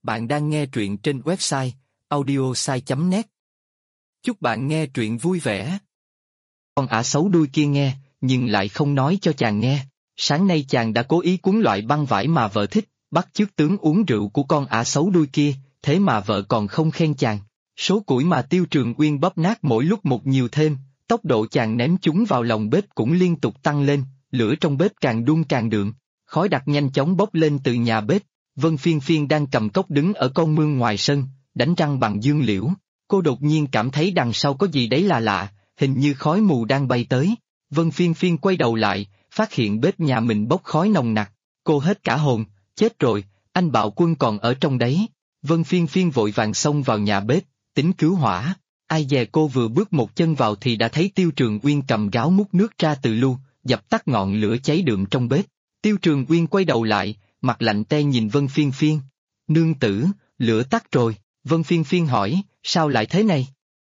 Bạn đang nghe truyện trên website audiosai.net. Chúc bạn nghe truyện vui vẻ. Con ả xấu đuôi kia nghe, nhưng lại không nói cho chàng nghe. Sáng nay chàng đã cố ý cuốn loại băng vải mà vợ thích, bắt chước tướng uống rượu của con ả xấu đuôi kia, thế mà vợ còn không khen chàng. Số củi mà Tiêu Trường Uyên bóp nát mỗi lúc một nhiều thêm, tốc độ chàng ném chúng vào lòng bếp cũng liên tục tăng lên, lửa trong bếp càng đun càng đượm, khói đặc nhanh chóng bốc lên từ nhà bếp. Vân Phiên Phiên đang cầm cốc đứng ở con mương ngoài sân, đánh răng bằng dương liễu. Cô đột nhiên cảm thấy đằng sau có gì đấy là lạ, hình như khói mù đang bay tới. Vân Phiên Phiên quay đầu lại, phát hiện bếp nhà mình bốc khói nồng nặc. Cô hết cả hồn, chết rồi, anh Bạo Quân còn ở trong đấy. Vân Phiên Phiên vội vàng xông vào nhà bếp, tính cứu hỏa. Ai dè cô vừa bước một chân vào thì đã thấy Tiêu Trường Uyên cầm gáo múc nước ra từ lu, dập tắt ngọn lửa cháy đượm trong bếp. Tiêu Trường Uyên quay đầu lại, mặt lạnh te nhìn Vân Phiên Phiên. Nương tử, lửa tắt rồi. Vân Phiên Phiên hỏi, sao lại thế này?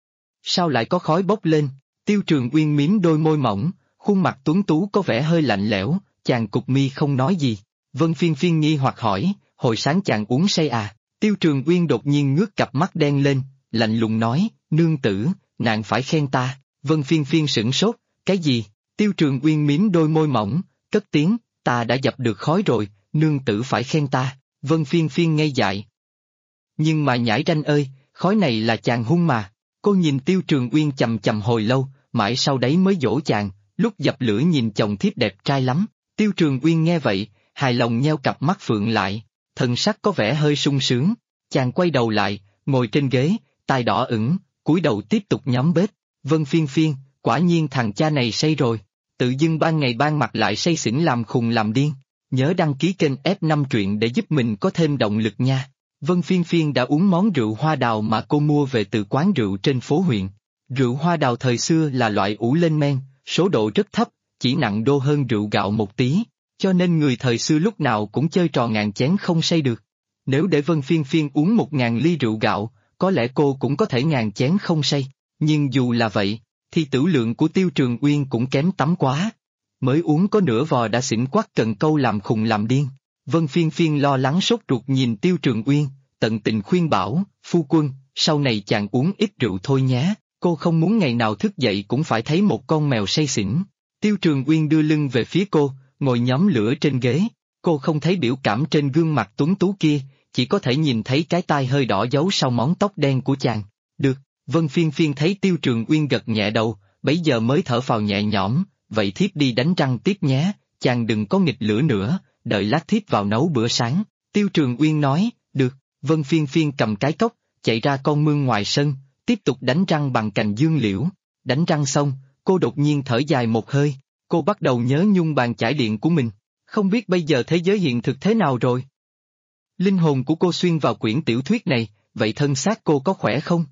Sao lại có khói bốc lên? Tiêu Trường Uyên mím đôi môi mỏng, khuôn mặt tuấn tú có vẻ hơi lạnh lẽo, chàng cụp mi không nói gì. Vân Phiên Phiên nghi hoặc hỏi, hồi sáng chàng uống say à? Tiêu Trường Uyên đột nhiên ngước cặp mắt đen lên, lạnh lùng nói, nương tử, nàng phải khen ta. Vân Phiên Phiên sửng sốt, cái gì? Tiêu Trường Uyên mím đôi môi mỏng, cất tiếng, ta đã dập được khói rồi, nương tử phải khen ta. Vân Phiên Phiên ngây dại. Nhưng mà nhãi ranh ơi, khói này là chàng hun mà. Cô nhìn Tiêu Trường Uyên chầm chầm hồi lâu, mãi sau đấy mới dỗ chàng, lúc dập lửa nhìn chồng thiếp đẹp trai lắm. Tiêu Trường Uyên nghe vậy, hài lòng nheo cặp mắt phượng lại, thần sắc có vẻ hơi sung sướng. Chàng quay đầu lại, ngồi trên ghế, tai đỏ ửng, cúi đầu tiếp tục nhóm bếp. Vân Phiên Phiên, quả nhiên thằng cha này say rồi, tự dưng ban ngày ban mặt lại say xỉn làm khùng làm điên. Nhớ đăng ký kênh F5 truyện để giúp mình có thêm động lực nha. Vân Phiên Phiên đã uống món rượu hoa đào mà cô mua về từ quán rượu trên phố huyện. Rượu hoa đào thời xưa là loại ủ lên men, số độ rất thấp, chỉ nặng đô hơn rượu gạo một tí, cho nên người thời xưa lúc nào cũng chơi trò ngàn chén không say được. Nếu để Vân Phiên Phiên uống 1000 ly rượu gạo, có lẽ cô cũng có thể ngàn chén không say, nhưng dù là vậy, thì tửu lượng của Tiêu Trường Uyên cũng kém tắm quá. Mới uống có nửa vò đã xỉn quắc cần câu làm khùng làm điên. Vân Phiên Phiên lo lắng sốt ruột nhìn Tiêu Trường Uyên, tận tình khuyên bảo, phu quân, sau này chàng uống ít rượu thôi nhé, cô không muốn ngày nào thức dậy cũng phải thấy một con mèo say xỉn. Tiêu Trường Uyên đưa lưng về phía cô, ngồi nhóm lửa trên ghế, cô không thấy biểu cảm trên gương mặt tuấn tú kia, chỉ có thể nhìn thấy cái tai hơi đỏ giấu sau móng tóc đen của chàng. Được, Vân Phiên Phiên thấy Tiêu Trường Uyên gật nhẹ đầu, bấy giờ mới thở phào nhẹ nhõm, vậy thiếp đi đánh răng tiếp nhé, chàng đừng có nghịch lửa nữa, đợi lát thiếp vào nấu bữa sáng. Tiêu Trường Uyên nói, được. Vân Phiên Phiên cầm cái cốc, chạy ra con mương ngoài sân, tiếp tục đánh răng bằng cành dương liễu. Đánh răng xong, cô đột nhiên thở dài một hơi, cô bắt đầu nhớ nhung bàn chải điện của mình. Không biết bây giờ thế giới hiện thực thế nào rồi? Linh hồn của cô xuyên vào quyển tiểu thuyết này, vậy thân xác cô có khỏe không?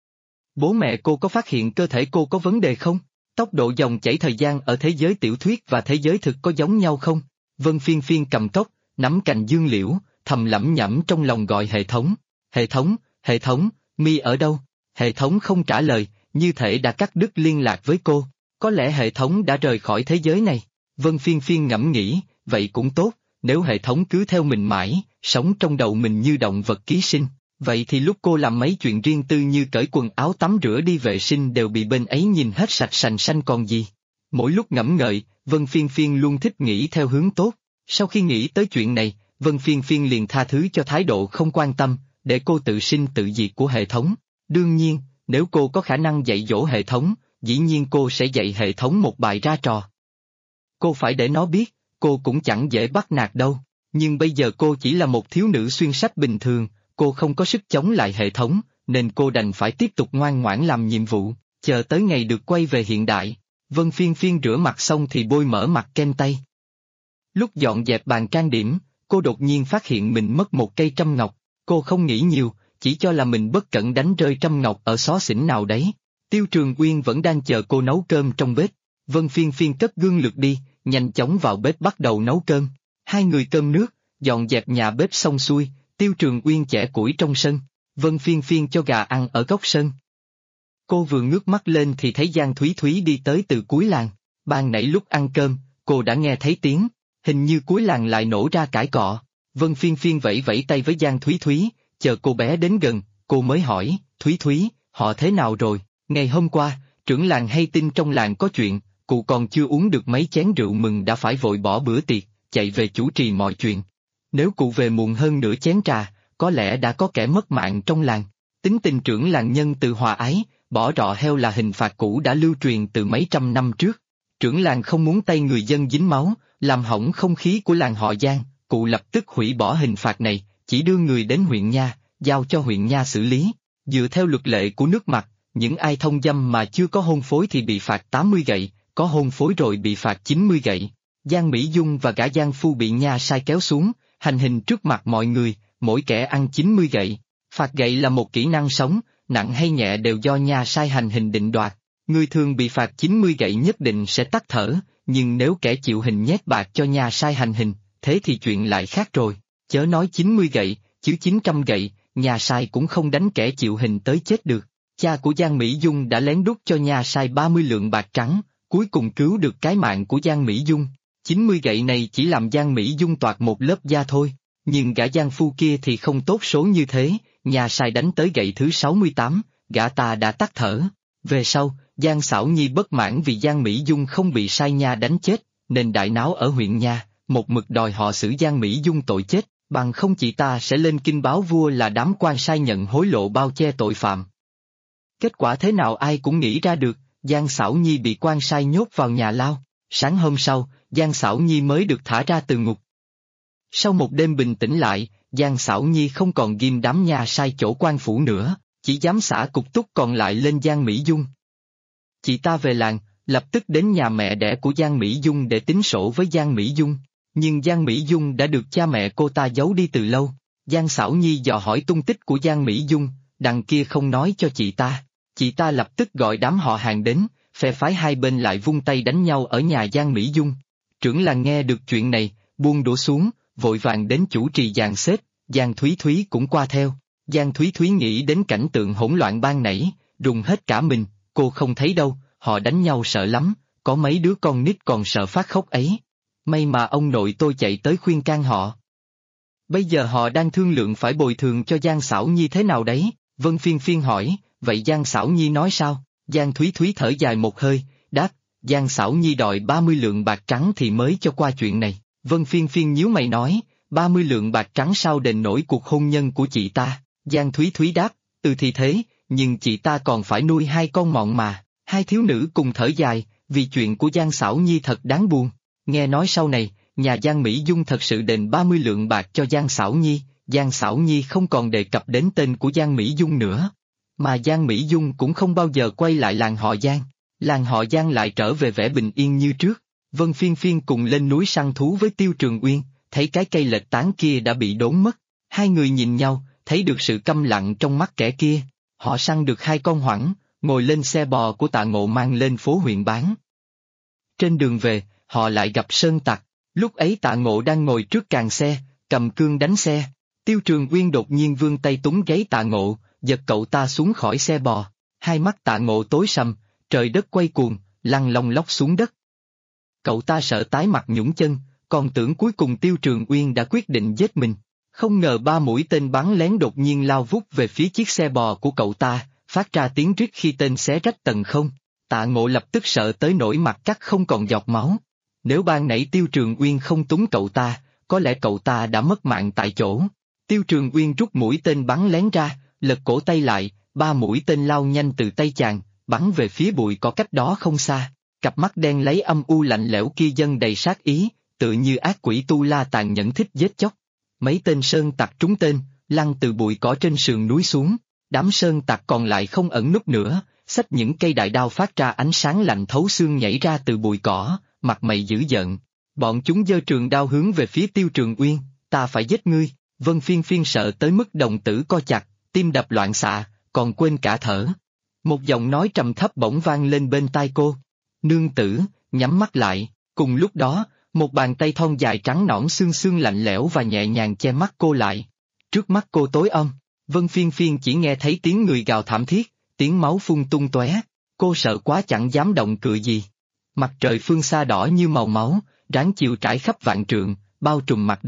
Bố mẹ cô có phát hiện cơ thể cô có vấn đề không? Tốc độ dòng chảy thời gian ở thế giới tiểu thuyết và thế giới thực có giống nhau không? Vân Phiên Phiên cầm cốc, nắm cành dương liễu, thầm lẩm nhẩm trong lòng gọi hệ thống. Hệ thống, mi ở đâu? Hệ thống không trả lời, như thể đã cắt đứt liên lạc với cô. Có lẽ hệ thống đã rời khỏi thế giới này. Vân Phiên Phiên ngẫm nghĩ, vậy cũng tốt, nếu hệ thống cứ theo mình mãi, sống trong đầu mình như động vật ký sinh. Vậy thì lúc cô làm mấy chuyện riêng tư như cởi quần áo tắm rửa đi vệ sinh đều bị bên ấy nhìn hết sạch sành xanh còn gì. Mỗi lúc ngẫm ngợi, Vân Phiên Phiên luôn thích nghĩ theo hướng tốt. Sau khi nghĩ tới chuyện này, Vân Phiên Phiên liền tha thứ cho thái độ không quan tâm, để cô tự sinh tự diệt của hệ thống. Đương nhiên, nếu cô có khả năng dạy dỗ hệ thống, dĩ nhiên cô sẽ dạy hệ thống một bài ra trò. Cô phải để nó biết, cô cũng chẳng dễ bắt nạt đâu, nhưng bây giờ cô chỉ là một thiếu nữ xuyên sách bình thường. Cô không có sức chống lại hệ thống, nên cô đành phải tiếp tục ngoan ngoãn làm nhiệm vụ, chờ tới ngày được quay về hiện đại. Vân Phiên Phiên rửa mặt xong thì bôi mỡ mặt kem tay. Lúc dọn dẹp bàn trang điểm, cô đột nhiên phát hiện mình mất một cây trâm ngọc. Cô không nghĩ nhiều, chỉ cho là mình bất cẩn đánh rơi trâm ngọc ở xó xỉnh nào đấy. Tiêu Trường Uyên vẫn đang chờ cô nấu cơm trong bếp. Vân Phiên Phiên cất gương lược đi, nhanh chóng vào bếp bắt đầu nấu cơm. Hai người cơm nước, dọn dẹp nhà bếp xong xuôi. Tiêu Trường Uyên chẻ củi trong sân, Vân Phiên Phiên cho gà ăn ở góc sân. Cô vừa ngước mắt lên thì thấy Giang Thúy Thúy đi tới từ cuối làng. Ban nãy lúc ăn cơm, cô đã nghe thấy tiếng, hình như cuối làng lại nổ ra cãi cọ. Vân Phiên Phiên vẫy vẫy tay với Giang Thúy Thúy, chờ cô bé đến gần, cô mới hỏi, Thúy Thúy, họ thế nào rồi? Ngày hôm qua, trưởng làng hay tin trong làng có chuyện, cụ còn chưa uống được mấy chén rượu mừng đã phải vội bỏ bữa tiệc, chạy về chủ trì mọi chuyện. Nếu cụ về muộn hơn nửa chén trà, có lẽ đã có kẻ mất mạng trong làng. Tính tình trưởng làng nhân từ hòa ái, bỏ rọ heo là hình phạt cũ đã lưu truyền từ mấy trăm năm trước. Trưởng làng không muốn tay người dân dính máu, làm hỏng không khí của làng họ Giang, cụ lập tức hủy bỏ hình phạt này, chỉ đưa người đến huyện nha, giao cho huyện nha xử lý. Dựa theo luật lệ của nước Mặt, những ai thông dâm mà chưa có hôn phối thì bị phạt 80 gậy, có hôn phối rồi bị phạt 90 gậy. Giang Mỹ Dung và gã Giang Phu bị nha sai kéo xuống, hành hình trước mặt mọi người, mỗi kẻ ăn 90 gậy. Phạt gậy là một kỹ năng sống, nặng hay nhẹ đều do nha sai hành hình định đoạt. Người thường bị phạt 90 gậy nhất định sẽ tắt thở, nhưng nếu kẻ chịu hình nhét bạc cho nha sai hành hình, thế thì chuyện lại khác rồi. Chớ nói 90 gậy, chứ 900 gậy, nha sai cũng không đánh kẻ chịu hình tới chết được. Cha của Giang Mỹ Dung đã lén đút cho nha sai 30 lượng bạc trắng, cuối cùng cứu được cái mạng của Giang Mỹ Dung. 90 gậy này chỉ làm Giang Mỹ Dung toạc một lớp da thôi, nhưng gã Giang Phu kia thì không tốt số như thế, nha sai đánh tới gậy thứ 68, gã ta đã tắt thở. Về sau, Giang Xảo Nhi bất mãn vì Giang Mỹ Dung không bị sai nha đánh chết, nên đại náo ở huyện nha, một mực đòi họ xử Giang Mỹ Dung tội chết, bằng không chị ta sẽ lên kinh báo vua là đám quan sai nhận hối lộ bao che tội phạm. Kết quả thế nào ai cũng nghĩ ra được, Giang Xảo Nhi bị quan sai nhốt vào nhà lao, sáng hôm sau, Giang Xảo Nhi mới được thả ra từ ngục. Sau một đêm bình tĩnh lại, Giang Xảo Nhi không còn ghim đám nha sai chỗ quan phủ nữa, chỉ dám xả cục túc còn lại lên Giang Mỹ Dung. Chị ta về làng, lập tức đến nhà mẹ đẻ của Giang Mỹ Dung để tính sổ với Giang Mỹ Dung, nhưng Giang Mỹ Dung đã được cha mẹ cô ta giấu đi từ lâu. Giang Xảo Nhi dò hỏi tung tích của Giang Mỹ Dung, đằng kia không nói cho chị ta lập tức gọi đám họ hàng đến, phe phái hai bên lại vung tay đánh nhau ở nhà Giang Mỹ Dung. Trưởng làng nghe được chuyện này, buông đũa xuống, vội vàng đến chủ trì dàn xếp, Giang Thúy Thúy cũng qua theo. Giang Thúy Thúy nghĩ đến cảnh tượng hỗn loạn ban nãy, rùng hết cả mình, cô không thấy đâu, họ đánh nhau sợ lắm, có mấy đứa con nít còn sợ phát khóc ấy. May mà ông nội tôi chạy tới khuyên can họ. Bây giờ họ đang thương lượng phải bồi thường cho Giang Xảo Nhi thế nào đấy, Vân Phiên Phiên hỏi, vậy Giang Xảo Nhi nói sao? Giang Thúy Thúy thở dài một hơi, đáp, Giang Xảo Nhi đòi 30 lượng bạc trắng thì mới cho qua chuyện này. Vân Phiên Phiên nhíu mày nói, 30 lượng bạc trắng sao đền nổi cuộc hôn nhân của chị ta? Giang Thúy Thúy đáp, thì thế, nhưng chị ta còn phải nuôi hai con mọn mà. Hai thiếu nữ cùng thở dài, vì chuyện của Giang Xảo Nhi thật đáng buồn. Nghe nói sau này, nhà Giang Mỹ Dung thật sự đền 30 lượng bạc cho Giang Xảo Nhi không còn đề cập đến tên của Giang Mỹ Dung nữa. Mà Giang Mỹ Dung cũng không bao giờ quay lại làng họ Giang lại trở về vẻ bình yên như trước. Vân Phiên Phiên cùng lên núi săn thú với Tiêu Trường Uyên, thấy cái cây lệch tán kia đã bị đốn mất. Hai người nhìn nhau, thấy được sự câm lặng trong mắt kẻ kia. Họ săn được hai con hoẳng, ngồi lên xe bò của Tạ Ngộ mang lên phố huyện bán. Trên đường về, họ lại gặp Sơn Tặc, lúc ấy Tạ Ngộ đang ngồi trước càng xe, cầm cương đánh xe. Tiêu Trường Uyên đột nhiên vươn tay túm gáy Tạ Ngộ, giật cậu ta xuống khỏi xe bò. Hai mắt Tạ Ngộ tối sầm, trời đất quay cuồng, lăn lông lóc xuống đất. Cậu ta sợ tái mặt nhũn chân, còn tưởng cuối cùng Tiêu Trường Uyên đã quyết định giết mình. Không ngờ 3 mũi tên bắn lén đột nhiên lao vút về phía chiếc xe bò của cậu ta, phát ra tiếng rít khi tên xé rách tầng không. Tạ Ngộ lập tức sợ tới nỗi mặt cắt không còn giọt máu. Nếu ban nãy Tiêu Trường Uyên không túm cậu ta, có lẽ cậu ta đã mất mạng tại chỗ. Tiêu Trường Uyên rút mũi tên bắn lén ra, lật cổ tay lại, 3 mũi tên lao nhanh từ tay chàng, bắn về phía bụi cỏ cách đó không xa. Cặp mắt đen lấy âm u lạnh lẽo kia dâng đầy sát ý, tự như ác quỷ tu la tàn nhẫn thích giết chóc. Mấy tên sơn tặc trúng tên, lăn từ bụi cỏ trên sườn núi xuống. Đám sơn tặc còn lại không ẩn núp nữa, xách những cây đại đao phát ra ánh sáng lạnh thấu xương nhảy ra từ bụi cỏ, mặt mày dữ giận. Bọn chúng giơ trường đao hướng về phía Tiêu Trường Uyên, ta phải giết ngươi. Vân Phiên Phiên sợ tới mức đồng tử co chặt, tim đập loạn xạ, còn quên cả thở. Một giọng nói trầm thấp bỗng vang lên bên tai cô. Nương tử, nhắm mắt lại. Cùng lúc đó, một bàn tay thon dài trắng nõn xương xương lạnh lẽo và nhẹ nhàng che mắt cô lại. Trước mắt cô tối om, Vân Phiên Phiên chỉ nghe thấy tiếng người gào thảm thiết, tiếng máu phun tung tóe. Cô sợ quá chẳng dám động cựa gì. Mặt trời phương xa đỏ như màu máu, ráng chiều trải khắp vạn trượng, bao trùm mặt đất.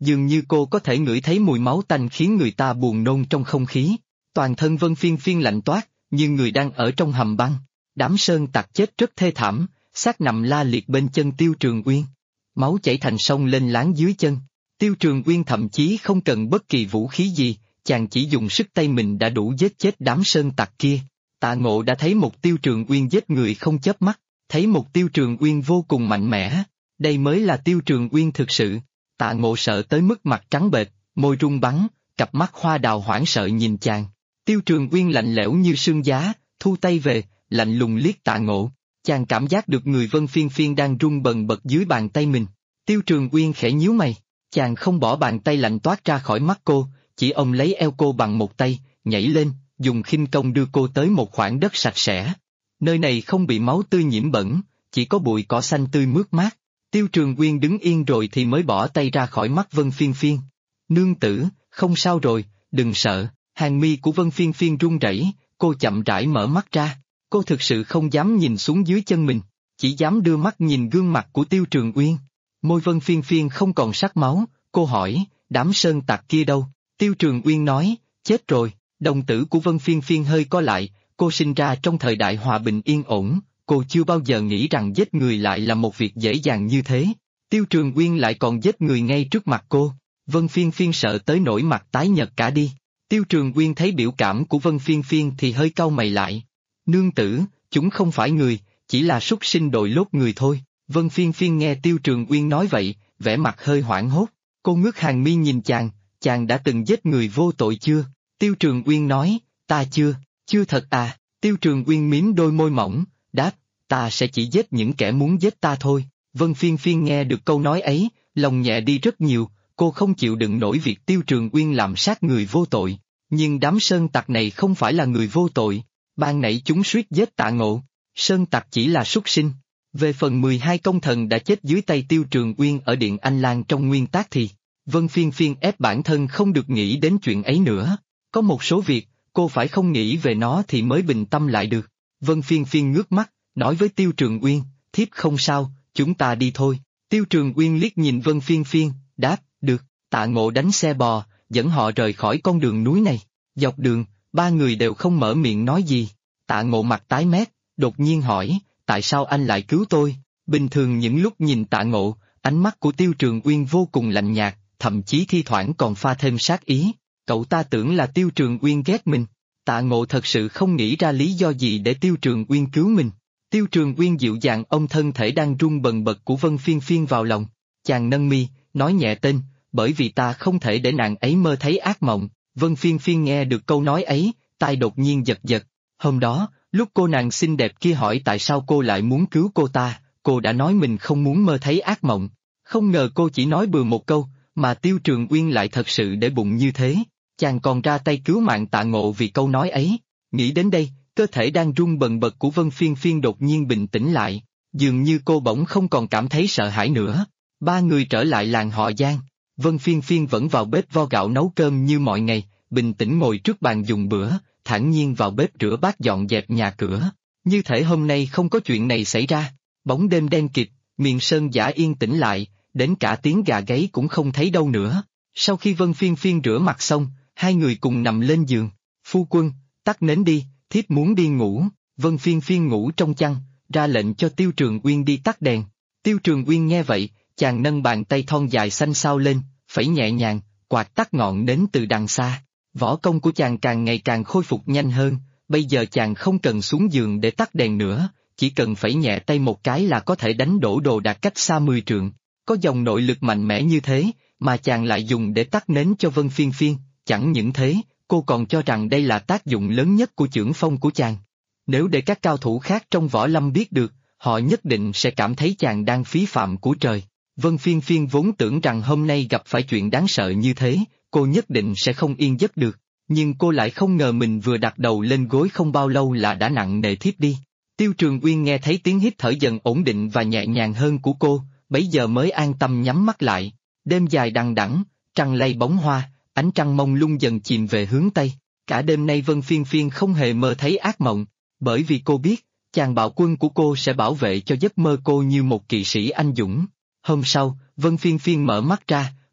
Dường như cô có thể ngửi thấy mùi máu tanh khiến người ta buồn nôn trong không khí. Toàn thân Vân Phiên Phiên lạnh toát, như người đang ở trong hầm băng. Đám sơn tặc chết rất thê thảm, xác nằm la liệt bên chân Tiêu Trường Uyên. Máu chảy thành sông lên láng dưới chân. Tiêu Trường Uyên thậm chí không cần bất kỳ vũ khí gì, chàng chỉ dùng sức tay mình đã đủ giết chết đám sơn tặc kia. Tạ Ngộ đã thấy một Tiêu Trường Uyên giết người không chớp mắt, thấy một Tiêu Trường Uyên vô cùng mạnh mẽ. Đây mới là Tiêu Trường Uyên thực sự. Tạ Ngộ sợ tới mức mặt trắng bệch, môi run bắn, cặp mắt hoa đào hoảng sợ nhìn chàng. Tiêu Trường Uyên lạnh lẽo như sương giá, thu tay về, lạnh lùng liếc Tạ Ngộ. Chàng cảm giác được người Vân Phiên Phiên đang run bần bật dưới bàn tay mình. Tiêu Trường Uyên khẽ nhíu mày, chàng không bỏ bàn tay lạnh toát ra khỏi mắt cô, chỉ ôm lấy eo cô bằng một tay, nhảy lên, dùng khinh công đưa cô tới một khoảng đất sạch sẽ. Nơi này không bị máu tươi nhiễm bẩn, chỉ có bụi cỏ xanh tươi mướt mát. Tiêu Trường Uyên đứng yên rồi thì mới bỏ tay ra khỏi mắt Vân Phiên Phiên. Nương tử, không sao rồi, đừng sợ. Hàng mi của Vân Phiên Phiên run rẩy, cô chậm rãi mở mắt ra. Cô thực sự không dám nhìn xuống dưới chân mình, chỉ dám đưa mắt nhìn gương mặt của Tiêu Trường Uyên. Môi Vân Phiên Phiên không còn sắc máu, cô hỏi, đám sơn tặc kia đâu? Tiêu Trường Uyên nói, chết rồi. Đồng tử của Vân Phiên Phiên hơi co lại, cô sinh ra trong thời đại hòa bình yên ổn, cô chưa bao giờ nghĩ rằng giết người lại là một việc dễ dàng như thế. Tiêu Trường Uyên lại còn giết người ngay trước mặt cô. Vân Phiên Phiên sợ tới nỗi mặt tái nhợt cả đi. Tiêu Trường Uyên thấy biểu cảm của Vân Phiên Phiên thì hơi cau mày lại. Nương tử, chúng không phải người, chỉ là súc sinh đội lốt người thôi. Vân Phiên Phiên nghe Tiêu Trường Uyên nói vậy, vẻ mặt hơi hoảng hốt. Cô ngước hàng mi nhìn chàng đã từng giết người vô tội chưa? Tiêu Trường Uyên nói, ta chưa thật à? Tiêu Trường Uyên mím đôi môi mỏng, đáp, ta sẽ chỉ giết những kẻ muốn giết ta thôi. Vân Phiên Phiên nghe được câu nói ấy, lòng nhẹ đi rất nhiều, cô không chịu đựng nổi việc Tiêu Trường Uyên làm sát người vô tội. Nhưng đám sơn tặc này không phải là người vô tội, ban nãy chúng suýt giết Tạ Ngộ. Sơn tặc chỉ là súc sinh. Về phần 12 công thần đã chết dưới tay Tiêu Trường Uyên ở Điện Anh Lan trong nguyên tác thì, Vân Phiên Phiên ép bản thân không được nghĩ đến chuyện ấy nữa. Có một số việc, cô phải không nghĩ về nó thì mới bình tâm lại được. Vân Phiên Phiên ngước mắt, nói với Tiêu Trường Uyên, thiếp không sao, chúng ta đi thôi. Tiêu Trường Uyên liếc nhìn Vân Phiên Phiên, đáp, được. Tạ Ngộ đánh xe bò, dẫn họ rời khỏi con đường núi này. Dọc đường, ba người đều không mở miệng nói gì. Tạ Ngộ mặt tái mét, đột nhiên hỏi, tại sao anh lại cứu tôi? Bình thường những lúc nhìn Tạ Ngộ, ánh mắt của Tiêu Trường Uyên vô cùng lạnh nhạt, thậm chí thi thoảng còn pha thêm sát ý. Cậu ta tưởng là Tiêu Trường Uyên ghét mình. Tạ Ngộ thật sự không nghĩ ra lý do gì để Tiêu Trường Uyên cứu mình. Tiêu Trường Uyên dịu dàng ôm thân thể đang run bần bật của Vân Phiên Phiên vào lòng. Chàng nâng mi, nói nhẹ tên, bởi vì ta không thể để nàng ấy mơ thấy ác mộng. Vân Phiên Phiên nghe được câu nói ấy, tai đột nhiên giật giật. Hôm đó, lúc cô nàng xinh đẹp kia hỏi tại sao cô lại muốn cứu cô ta, cô đã nói mình không muốn mơ thấy ác mộng. Không ngờ cô chỉ nói bừa một câu, mà Tiêu Trường Uyên lại thật sự để bụng như thế. Chàng còn ra tay cứu mạng Tạ Ngộ vì câu nói ấy. Nghĩ đến đây, cơ thể đang run bần bật của Vân Phiên Phiên đột nhiên bình tĩnh lại, dường như cô bỗng không còn cảm thấy sợ hãi nữa. Ba người trở lại làng họ Giang. Vân Phiên Phiên vẫn vào bếp vo gạo nấu cơm như mọi ngày, bình tĩnh ngồi trước bàn dùng bữa, thản nhiên vào bếp rửa bát dọn dẹp nhà cửa. Như thể hôm nay không có chuyện này xảy ra. Bóng đêm đen kịt, miền sơn dã yên tĩnh lại, đến cả tiếng gà gáy cũng không thấy đâu nữa. Sau khi Vân Phiên Phiên rửa mặt xong, hai người cùng nằm lên giường. Phu quân, tắt nến đi, thiếp muốn đi ngủ. Vân Phiên Phiên ngủ trong chăn, ra lệnh cho Tiêu Trường Uyên đi tắt đèn. Tiêu Trường Uyên nghe vậy, chàng nâng bàn tay thon dài xanh xao lên, phẩy nhẹ nhàng, quạt tắt ngọn nến từ đằng xa. Võ công của chàng càng ngày càng khôi phục nhanh hơn, bây giờ chàng không cần xuống giường để tắt đèn nữa, chỉ cần phẩy nhẹ tay một cái là có thể đánh đổ đồ đạc cách xa 10 trượng. Có dòng nội lực mạnh mẽ như thế, mà chàng lại dùng để tắt nến cho Vân Phiên Phiên, chẳng những thế, cô còn cho rằng đây là tác dụng lớn nhất của chưởng phong của chàng. Nếu để các cao thủ khác trong võ lâm biết được, họ nhất định sẽ cảm thấy chàng đang phí phạm của trời. Vân Phiên Phiên vốn tưởng rằng hôm nay gặp phải chuyện đáng sợ như thế, cô nhất định sẽ không yên giấc được, nhưng cô lại không ngờ mình vừa đặt đầu lên gối không bao lâu là đã nặng nề thiếp đi. Tiêu Trường Uyên nghe thấy tiếng hít thở dần ổn định và nhẹ nhàng hơn của cô, bấy giờ mới an tâm nhắm mắt lại. Đêm dài đằng đẵng, trăng lay bóng hoa, ánh trăng mông lung dần chìm về hướng Tây. Cả đêm nay Vân Phiên Phiên không hề mơ thấy ác mộng, bởi vì cô biết, chàng bạo quân của cô sẽ bảo vệ cho giấc mơ cô như một kỵ sĩ anh dũng. Hôm sau, Vân Phiên Phiên mở mắt ra,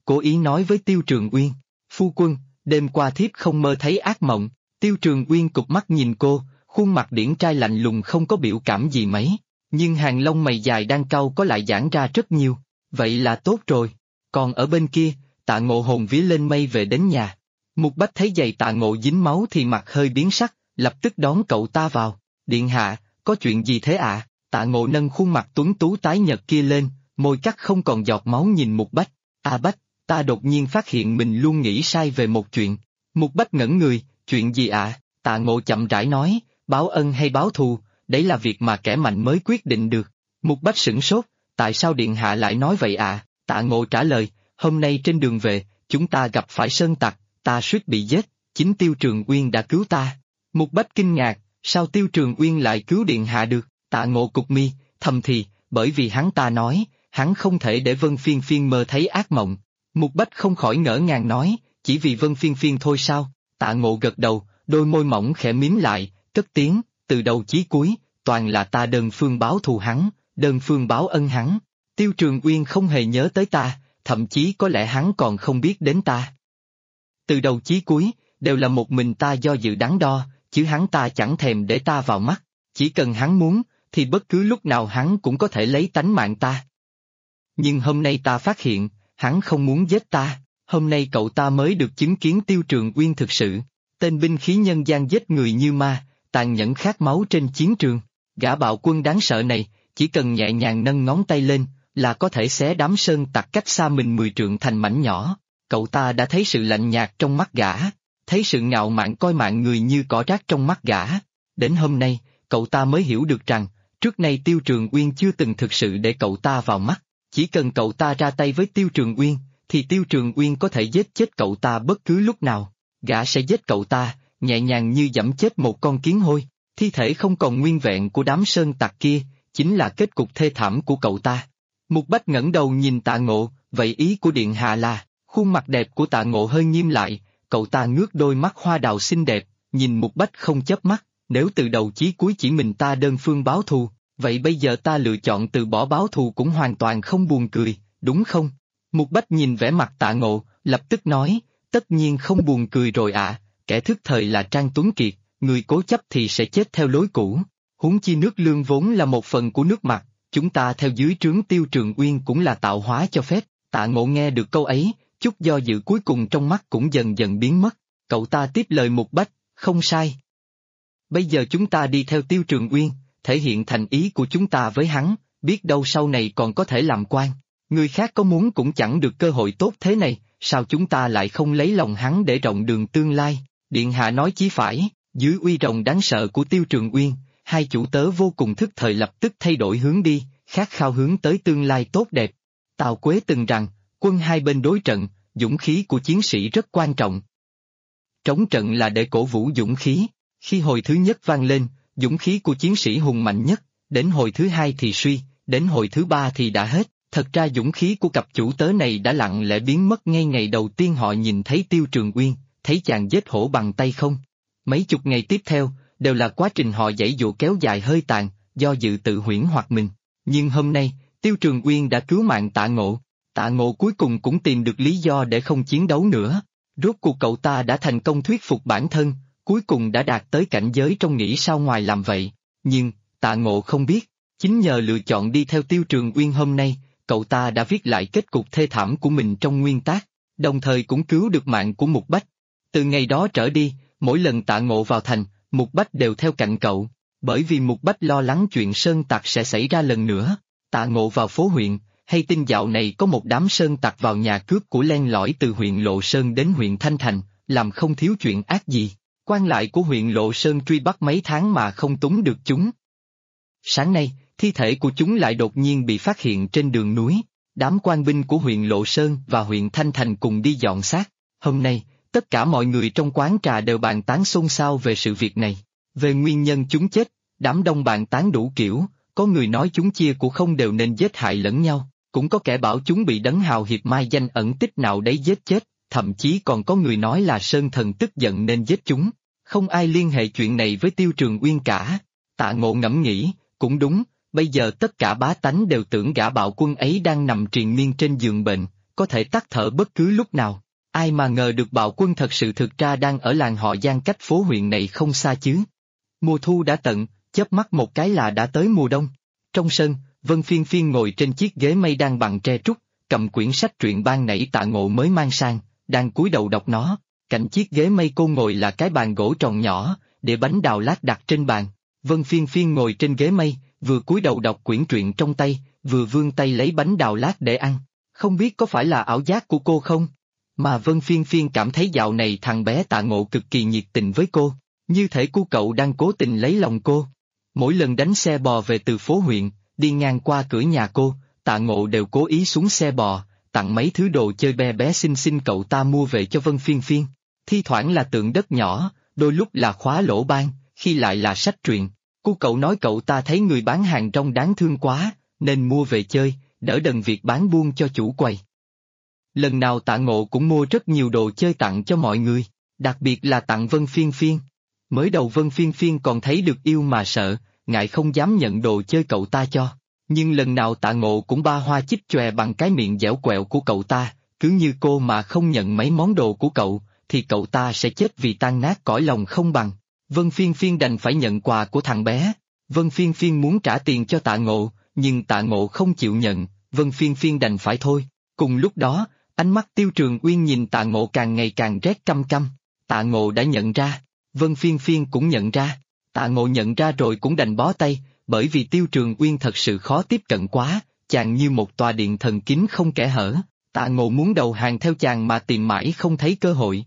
cố ý nói với Tiêu Trường Uyên, phu quân, đêm qua thiếp không mơ thấy ác mộng. Tiêu Trường Uyên cụp mắt nhìn cô, khuôn mặt điển trai lạnh lùng không có biểu cảm gì mấy, nhưng hàng lông mày dài đang cau có lại giãn ra rất nhiều. Vậy là tốt rồi. Còn ở bên kia, Tạ Ngộ hồn vía lên mây về đến nhà. Mục Bách thấy giày Tạ Ngộ dính máu thì mặt hơi biến sắc, lập tức đón cậu ta vào. Điện hạ, có chuyện gì thế ạ? Tạ Ngộ nâng khuôn mặt tuấn tú tái nhợt kia lên, môi cắt không còn giọt máu nhìn Mục Bách. Bách, ta đột nhiên phát hiện mình luôn nghĩ sai về một chuyện. Mục Bách ngẩn người, chuyện gì ạ? Tạ Ngộ chậm rãi nói, báo ân hay báo thù, đấy là việc mà kẻ mạnh mới quyết định được. Mục Bách sửng sốt, tại sao điện hạ lại nói vậy ạ? Tạ Ngộ trả lời, hôm nay trên đường về, chúng ta gặp phải sơn tặc, ta suýt bị giết, chính Tiêu Trường Uyên đã cứu ta. Mục Bách kinh ngạc, sao Tiêu Trường Uyên lại cứu điện hạ được? Tạ Ngộ cụp mi, thầm thì, bởi vì hắn ta nói, hắn không thể để Vân Phiên Phiên mơ thấy ác mộng. Mục Bách không khỏi ngỡ ngàng nói, chỉ vì Vân Phiên Phiên thôi sao? Tạ Ngộ gật đầu, đôi môi mỏng khẽ mím lại, cất tiếng, từ đầu chí cuối, toàn là ta đơn phương báo thù hắn, đơn phương báo ân hắn. Tiêu Trường Uyên không hề nhớ tới ta, thậm chí có lẽ hắn còn không biết đến ta. Từ đầu chí cuối, đều là một mình ta do dự đắn đo, chứ hắn ta chẳng thèm để ta vào mắt, chỉ cần hắn muốn, thì bất cứ lúc nào hắn cũng có thể lấy tánh mạng ta. Nhưng hôm nay ta phát hiện, hắn không muốn giết ta, hôm nay cậu ta mới được chứng kiến Tiêu Trường Uyên thực sự, tên binh khí nhân gian giết người như ma, tàn nhẫn khát máu trên chiến trường. Gã bạo quân đáng sợ này, chỉ cần nhẹ nhàng nâng ngón tay lên, là có thể xé đám sơn tặc cách xa mình 10 trượng thành mảnh nhỏ. Cậu ta đã thấy sự lạnh nhạt trong mắt gã, thấy sự ngạo mạn coi mạng người như cỏ rác trong mắt gã. Đến hôm nay, cậu ta mới hiểu được rằng, trước nay Tiêu Trường Uyên chưa từng thực sự để cậu ta vào mắt. Chỉ cần cậu ta ra tay với Tiêu Trường Uyên, thì Tiêu Trường Uyên có thể giết chết cậu ta bất cứ lúc nào. Gã sẽ giết cậu ta, nhẹ nhàng như giẫm chết một con kiến hôi. Thi thể không còn nguyên vẹn của đám sơn tặc kia, chính là kết cục thê thảm của cậu ta. Mục Bách ngẩng đầu nhìn Tạ Ngộ, vậy ý của điện hạ là? Khuôn mặt đẹp của Tạ Ngộ hơi nghiêm lại, cậu ta ngước đôi mắt hoa đào xinh đẹp, nhìn Mục Bách không chớp mắt. Nếu từ đầu chí cuối chỉ mình ta đơn phương báo thù, vậy bây giờ ta lựa chọn từ bỏ báo thù cũng hoàn toàn không buồn cười, đúng không? Mục Bách nhìn vẻ mặt Tạ Ngộ, lập tức nói, tất nhiên không buồn cười rồi ạ, kẻ thức thời là Trang Tuấn Kiệt, người cố chấp thì sẽ chết theo lối cũ. Huống chi nước lương vốn là một phần của nước mặt, chúng ta theo dưới trướng Tiêu Trường Uyên cũng là tạo hóa cho phép. Tạ Ngộ nghe được câu ấy, chút do dự cuối cùng trong mắt cũng dần dần biến mất. Cậu ta tiếp lời Mục Bách, không sai. Bây giờ chúng ta đi theo Tiêu Trường Uyên, thể hiện thành ý của chúng ta với hắn, biết đâu sau này còn có thể làm quan. Người khác có muốn cũng chẳng được cơ hội tốt thế này, sao chúng ta lại không lấy lòng hắn để rộng đường tương lai? Điện hạ nói chí phải, dưới uy rồng đáng sợ của Tiêu Trường Uyên, hai chủ tớ vô cùng thức thời lập tức thay đổi hướng đi, khát khao hướng tới tương lai tốt đẹp. Tào Quế từng rằng, quân hai bên đối trận, dũng khí của chiến sĩ rất quan trọng. Trống trận là để cổ vũ dũng khí, khi hồi thứ nhất vang lên, dũng khí của chiến sĩ hùng mạnh nhất, đến hồi thứ hai thì suy, đến hồi thứ ba thì đã hết. Thật ra dũng khí của cặp chủ tớ này đã lặng lẽ biến mất ngay ngày đầu tiên họ nhìn thấy Tiêu Trường Uyên, thấy chàng giết hổ bằng tay không. Mấy chục ngày tiếp theo, đều là quá trình họ giãy dụa kéo dài hơi tàn, do dự tự huyễn hoặc mình. Nhưng hôm nay, Tiêu Trường Uyên đã cứu mạng Tạ Ngộ. Tạ Ngộ cuối cùng cũng tìm được lý do để không chiến đấu nữa. Rốt cuộc cậu ta đã thành công thuyết phục bản thân, cuối cùng đã đạt tới cảnh giới trong nghĩ sao ngoài làm vậy. Nhưng, Tạ Ngộ không biết, chính nhờ lựa chọn đi theo Tiêu Trường Uyên hôm nay, cậu ta đã viết lại kết cục thê thảm của mình trong nguyên tác, đồng thời cũng cứu được mạng của Mục Bách. Từ ngày đó trở đi, mỗi lần Tạ Ngộ vào thành, Mục Bách đều theo cạnh cậu, bởi vì Mục Bách lo lắng chuyện sơn tặc sẽ xảy ra lần nữa. Tạ Ngộ vào phố huyện, hay tin dạo này có một đám sơn tặc vào nhà cướp của len lỏi từ huyện Lộ Sơn đến huyện Thanh Thành, làm không thiếu chuyện ác gì. Quan lại của huyện Lộ Sơn truy bắt mấy tháng mà không túng được chúng. Sáng nay, thi thể của chúng lại đột nhiên bị phát hiện trên đường núi. Đám quan binh của huyện Lộ Sơn và huyện Thanh Thành cùng đi dọn xác. Hôm nay, tất cả mọi người trong quán trà đều bàn tán xôn xao về sự việc này. Về nguyên nhân chúng chết, đám đông bàn tán đủ kiểu, có người nói chúng chia của không đều nên giết hại lẫn nhau, cũng có kẻ bảo chúng bị đấng hào hiệp mai danh ẩn tích nào đấy giết chết, thậm chí còn có người nói là Sơn Thần tức giận nên giết chúng. Không ai liên hệ chuyện này với Tiêu Trường Uyên cả. Tạ Ngộ ngẫm nghĩ, cũng đúng, bây giờ tất cả bá tánh đều tưởng gã bạo quân ấy đang nằm triền miên trên giường bệnh, có thể tắt thở bất cứ lúc nào. Ai mà ngờ được bạo quân thật sự thực ra đang ở làng họ Giang cách phố huyện này không xa chứ. Mùa thu đã tận, chớp mắt một cái là đã tới mùa đông. Trong sân, Vân Phiên Phiên ngồi trên chiếc ghế mây đang bằng tre trúc, cầm quyển sách truyện ban nãy Tạ Ngộ mới mang sang, đang cúi đầu đọc nó. Cạnh chiếc ghế mây cô ngồi là cái bàn gỗ tròn nhỏ, để bánh đào lát đặt trên bàn. Vân Phiên Phiên ngồi trên ghế mây, vừa cúi đầu đọc quyển truyện trong tay, vừa vươn tay lấy bánh đào lát để ăn. Không biết có phải là ảo giác của cô không? Mà Vân Phiên Phiên cảm thấy dạo này thằng bé Tạ Ngộ cực kỳ nhiệt tình với cô, như thể cu cậu đang cố tình lấy lòng cô. Mỗi lần đánh xe bò về từ phố huyện, đi ngang qua cửa nhà cô, Tạ Ngộ đều cố ý xuống xe bò, tặng mấy thứ đồ chơi bé bé xinh xinh cậu ta mua về cho Vân Phiên Phiên. Thi thoảng là tượng đất nhỏ, đôi lúc là khóa lỗ ban, khi lại là sách truyện. Cu cậu nói cậu ta thấy người bán hàng rong đáng thương quá, nên mua về chơi, đỡ đần việc bán buôn cho chủ quầy. Lần nào Tạ Ngộ cũng mua rất nhiều đồ chơi tặng cho mọi người, đặc biệt là tặng Vân Phiên Phiên. Mới đầu Vân Phiên Phiên còn thấy được yêu mà sợ, ngại không dám nhận đồ chơi cậu ta cho. Nhưng lần nào Tạ Ngộ cũng ba hoa chích chòe bằng cái miệng dẻo quẹo của cậu ta, cứ như cô mà không nhận mấy món đồ của cậu, thì cậu ta sẽ chết vì tan nát cõi lòng không bằng. Vân Phiên Phiên đành phải nhận quà của thằng bé. Vân Phiên Phiên muốn trả tiền cho Tạ Ngộ, nhưng Tạ Ngộ không chịu nhận, Vân Phiên Phiên đành phải thôi. Cùng lúc đó, ánh mắt Tiêu Trường Uyên nhìn Tạ Ngộ càng ngày càng rét căm căm. Tạ Ngộ đã nhận ra, Vân Phiên Phiên cũng nhận ra. Tạ Ngộ nhận ra rồi cũng đành bó tay, bởi vì Tiêu Trường Uyên thật sự khó tiếp cận quá, chàng như một tòa điện thần kín không kẽ hở. Tạ Ngộ muốn đầu hàng theo chàng mà tìm mãi không thấy cơ hội.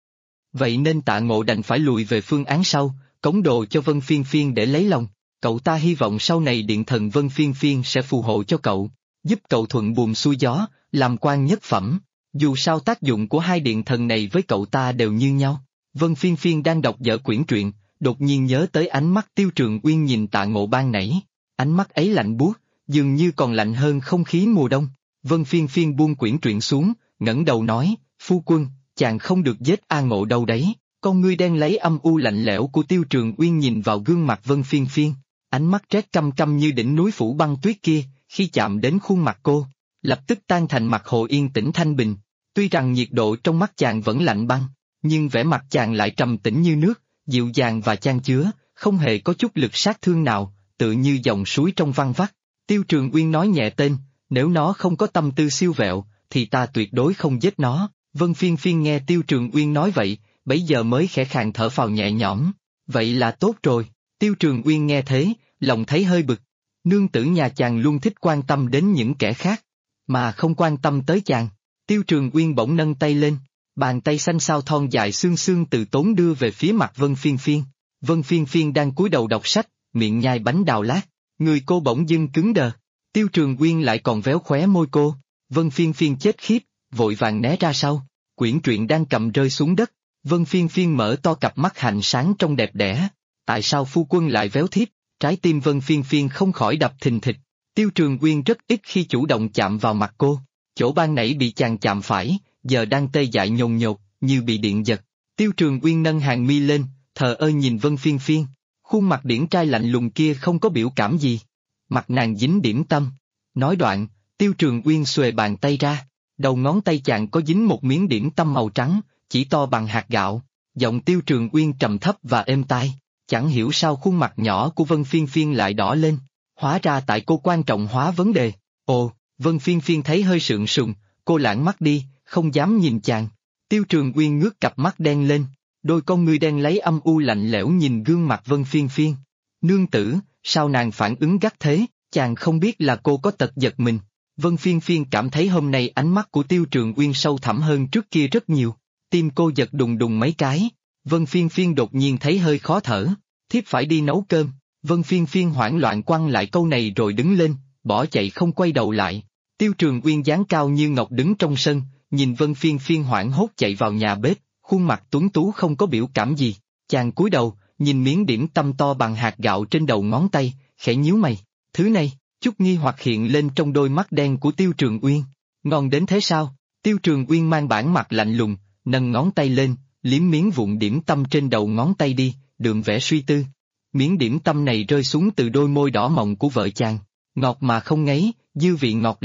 Vậy nên Tạ Ngộ đành phải lùi về phương án sau, cống đồ cho Vân Phiên Phiên để lấy lòng. Cậu ta hy vọng sau này điện thần Vân Phiên Phiên sẽ phù hộ cho cậu, giúp cậu thuận buồm xuôi gió, làm quan nhất phẩm. Dù sao tác dụng của hai điện thần này với cậu ta đều như nhau. Vân Phiên Phiên đang đọc dở quyển truyện, đột nhiên nhớ tới ánh mắt Tiêu Trường Uyên nhìn Tạ Ngộ ban nãy. Ánh mắt ấy lạnh buốt, dường như còn lạnh hơn không khí mùa đông. Vân Phiên Phiên buông quyển truyện xuống, ngẩng đầu nói, phu quân, chàng không được giết A Ngộ đâu đấy. Con ngươi đen lấy âm u lạnh lẽo của Tiêu Trường Uyên nhìn vào gương mặt Vân Phiên Phiên. Ánh mắt rét căm căm như đỉnh núi phủ băng tuyết kia, khi chạm đến khuôn mặt cô, lập tức tan thành mặt hồ yên tĩnh thanh bình. Tuy rằng nhiệt độ trong mắt chàng vẫn lạnh băng, nhưng vẻ mặt chàng lại trầm tĩnh như nước, dịu dàng và chan chứa, không hề có chút lực sát thương nào, tự như dòng suối trong văng vắt. Tiêu Trường Uyên nói nhẹ tên, nếu nó không có tâm tư siêu vẹo, thì ta tuyệt đối không giết nó. Vân Phiên Phiên nghe Tiêu Trường Uyên nói vậy, bấy giờ mới khẽ khàng thở phào nhẹ nhõm. Vậy là tốt rồi. Tiêu Trường Uyên nghe thế, lòng thấy hơi bực. Nương tử nhà chàng luôn thích quan tâm đến những kẻ khác, mà không quan tâm tới chàng. Tiêu Trường Uyên bỗng nâng tay lên, bàn tay xanh xao thon dài xương xương từ tốn đưa về phía mặt Vân Phiên Phiên. Vân Phiên Phiên đang cúi đầu đọc sách, miệng nhai bánh đào lát, người cô bỗng dưng cứng đờ. Tiêu Trường Uyên lại còn véo khóe môi cô. Vân Phiên Phiên chết khiếp, vội vàng né ra sau. Quyển truyện đang cầm rơi xuống đất. Vân Phiên Phiên mở to cặp mắt hạnh sáng trông đẹp đẽ. Tại sao phu quân lại véo thiếp? Trái tim Vân Phiên Phiên không khỏi đập thình thịch. Tiêu Trường Uyên rất ít khi chủ động chạm vào mặt cô. Chỗ ban nãy bị chàng chạm phải, giờ đang tê dại nhồn nhột, như bị điện giật. Tiêu Trường Uyên nâng hàng mi lên, thờ ơ nhìn Vân Phiên Phiên. Khuôn mặt điển trai lạnh lùng kia không có biểu cảm gì. Mặt nàng dính điểm tâm. Nói đoạn, Tiêu Trường Uyên xuề bàn tay ra. Đầu ngón tay chàng có dính một miếng điểm tâm màu trắng, chỉ to bằng hạt gạo. Giọng Tiêu Trường Uyên trầm thấp và êm tai. Chẳng hiểu sao khuôn mặt nhỏ của Vân Phiên Phiên lại đỏ lên. Hóa ra tại cô quan trọng hóa vấn đề. Ồ, Vân Phiên Phiên thấy hơi sượng sùng, cô lãng mắt đi, không dám nhìn chàng. Tiêu Trường Uyên ngước cặp mắt đen lên, đôi con ngươi đen lấy âm u lạnh lẽo nhìn gương mặt Vân Phiên Phiên. Nương tử, sao nàng phản ứng gắt thế? Chàng không biết là cô có tật giật mình. Vân Phiên Phiên cảm thấy hôm nay ánh mắt của Tiêu Trường Uyên sâu thẳm hơn trước kia rất nhiều. Tim cô giật đùng đùng mấy cái. Vân Phiên Phiên đột nhiên thấy hơi khó thở. Thiếp phải đi nấu cơm. Vân Phiên Phiên hoảng loạn quăng lại câu này rồi đứng lên, bỏ chạy không quay đầu lại. Tiêu Trường Uyên dáng cao như ngọc đứng trong sân, nhìn Vân Phiên Phiên hoảng hốt chạy vào nhà bếp, khuôn mặt tuấn tú không có biểu cảm gì. Chàng cúi đầu, nhìn miếng điểm tâm to bằng hạt gạo trên đầu ngón tay, khẽ nhíu mày. Thứ này, chút nghi hoặc hiện lên trong đôi mắt đen của Tiêu Trường Uyên. Ngon đến thế sao? Tiêu Trường Uyên mang bản mặt lạnh lùng, nâng ngón tay lên, liếm miếng vụn điểm tâm trên đầu ngón tay đi, đượm vẻ suy tư. Miếng điểm tâm này rơi xuống từ đôi môi đỏ mọng của vợ chàng, ngọt mà không ngấy, dư vị ngọt lành.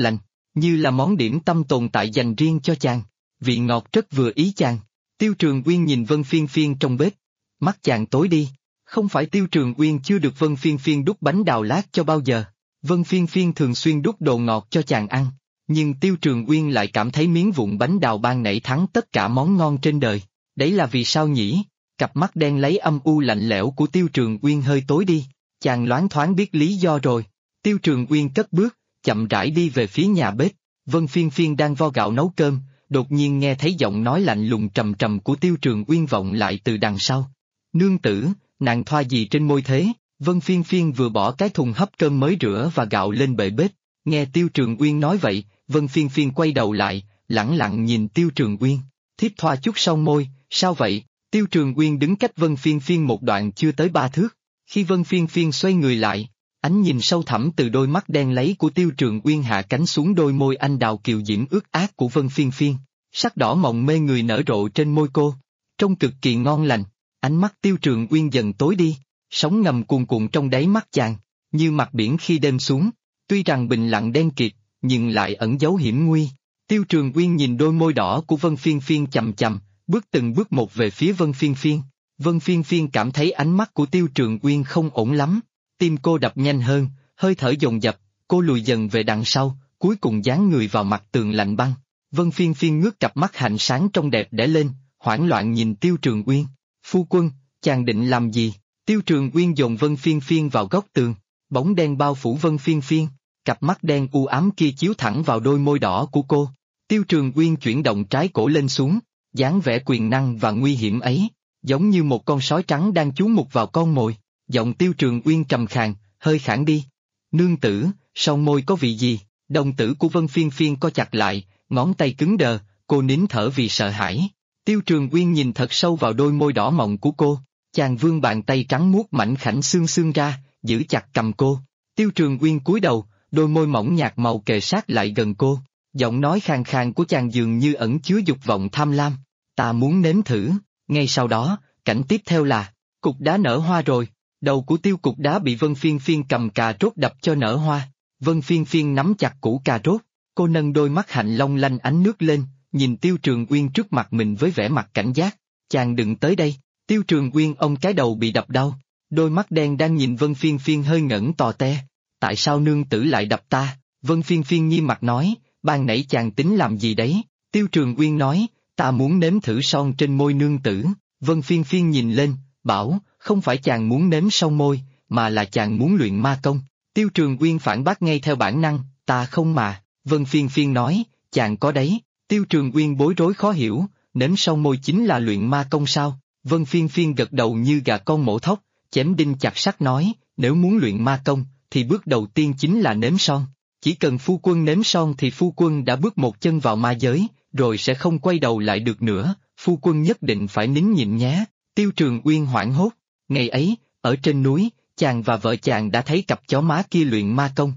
như là món điểm tâm tồn tại dành riêng cho chàng. Vị ngọt rất vừa ý chàng. Tiêu Trường Uyên nhìn Vân Phiên Phiên trong bếp. Mắt chàng tối đi. Không phải Tiêu Trường Uyên chưa được Vân Phiên Phiên đút bánh đào lát cho bao giờ. Vân Phiên Phiên thường xuyên đút đồ ngọt cho chàng ăn. Nhưng Tiêu Trường Uyên lại cảm thấy miếng vụn bánh đào ban nãy thắng tất cả món ngon trên đời. Đấy là vì sao nhỉ? Cặp mắt đen lấy âm u lạnh lẽo của Tiêu Trường Uyên hơi tối đi. Chàng loáng thoáng biết lý do rồi. Tiêu Trường Uyên cất bước, chậm rãi đi về phía nhà bếp. Vân Phiên Phiên đang vo gạo nấu cơm, đột nhiên nghe thấy giọng nói lạnh lùng trầm trầm của Tiêu Trường Uyên vọng lại từ đằng sau. Nương tử, nàng thoa gì trên môi thế? Vân Phiên Phiên vừa bỏ cái thùng hấp cơm mới rửa và gạo lên bệ bếp. Nghe Tiêu Trường Uyên nói vậy, Vân Phiên Phiên quay đầu lại, lẳng lặng nhìn Tiêu Trường Uyên. Thiếp thoa chút son môi, sao vậy? Tiêu Trường Uyên đứng cách Vân Phiên Phiên một đoạn chưa tới 3 thước. Khi Vân Phiên Phiên xoay người lại, ánh nhìn sâu thẳm từ đôi mắt đen lấy của Tiêu Trường Uyên hạ cánh xuống đôi môi anh đào kiều diễm ướt át của Vân Phiên Phiên. Sắc đỏ mộng mê người nở rộ trên môi cô, trông cực kỳ ngon lành. Ánh mắt Tiêu Trường Uyên dần tối đi, sóng ngầm cuồn cuộn trong đáy mắt chàng, như mặt biển khi đêm xuống. Tuy rằng bình lặng đen kịt, nhưng lại ẩn giấu hiểm nguy. Tiêu Trường Uyên nhìn đôi môi đỏ của Vân Phiên Phiên chằm chằm, bước từng bước một về phía Vân Phiên Phiên. Vân Phiên Phiên cảm thấy ánh mắt của Tiêu Trường Uyên không ổn lắm. Tim cô đập nhanh hơn, hơi thở dồn dập, cô lùi dần về đằng sau, cuối cùng dán người vào mặt tường lạnh băng. Vân Phiên Phiên ngước cặp mắt hạnh sáng trong đẹp đẽ lên, hoảng loạn nhìn Tiêu Trường Uyên. Phu quân, chàng định làm gì? Tiêu Trường Uyên dồn Vân Phiên Phiên vào góc tường, bóng đen bao phủ Vân Phiên Phiên, cặp mắt đen u ám kia chiếu thẳng vào đôi môi đỏ của cô. Tiêu Trường Uyên chuyển động trái cổ lên xuống, dáng vẻ quyền năng và nguy hiểm ấy, giống như một con sói trắng đang chú mục vào con mồi. Giọng Tiêu Trường Uyên trầm khàn, hơi khản đi. Nương tử, son môi có vị gì? Đồng tử của Vân Phiên Phiên co chặt lại, ngón tay cứng đờ, cô nín thở vì sợ hãi. Tiêu Trường Uyên nhìn thật sâu vào đôi môi đỏ mọng của cô, chàng vươn bàn tay trắng muốt mảnh khảnh xương xương ra, giữ chặt cầm cô. Tiêu Trường Uyên cúi đầu, đôi môi mỏng nhạt màu kề sát lại gần cô. Giọng nói khàn khàn của chàng dường như ẩn chứa dục vọng tham lam. Ta muốn nếm thử. Ngay sau đó, cảnh tiếp theo là, cục đá nở hoa rồi. Đầu của Tiêu cục đá bị Vân Phiên Phiên cầm cà rốt đập cho nở hoa. Vân Phiên Phiên nắm chặt củ cà rốt, cô nâng đôi mắt hạnh long lanh ánh nước lên, nhìn Tiêu Trường Uyên trước mặt mình với vẻ mặt cảnh giác. Chàng đừng tới đây. Tiêu Trường Uyên ông cái đầu bị đập đau, đôi mắt đen đang nhìn Vân Phiên Phiên hơi ngẩng tò te. Tại sao nương tử lại đập ta? Vân Phiên Phiên nghiêm mặt nói, ban nãy chàng tính làm gì đấy? Tiêu Trường Uyên nói, ta muốn nếm thử son trên môi nương tử. Vân Phiên Phiên nhìn lên, bảo, không phải chàng muốn nếm son môi, mà là chàng muốn luyện ma công. Tiêu Trường Uyên phản bác ngay theo bản năng, ta không mà. Vân Phiên Phiên nói, chàng có đấy. Tiêu Trường Uyên bối rối khó hiểu, nếm son môi chính là luyện ma công sao? Vân Phiên Phiên gật đầu như gà con mổ thóc, chém đinh chặt sắt nói, nếu muốn luyện ma công, thì bước đầu tiên chính là nếm son. Chỉ cần phu quân nếm son thì phu quân đã bước một chân vào ma giới, rồi sẽ không quay đầu lại được nữa, phu quân nhất định phải nín nhịn nhé. Tiêu Trường Uyên hoảng hốt, ngày ấy, ở trên núi, chàng và vợ chàng đã thấy cặp chó má kia luyện ma công.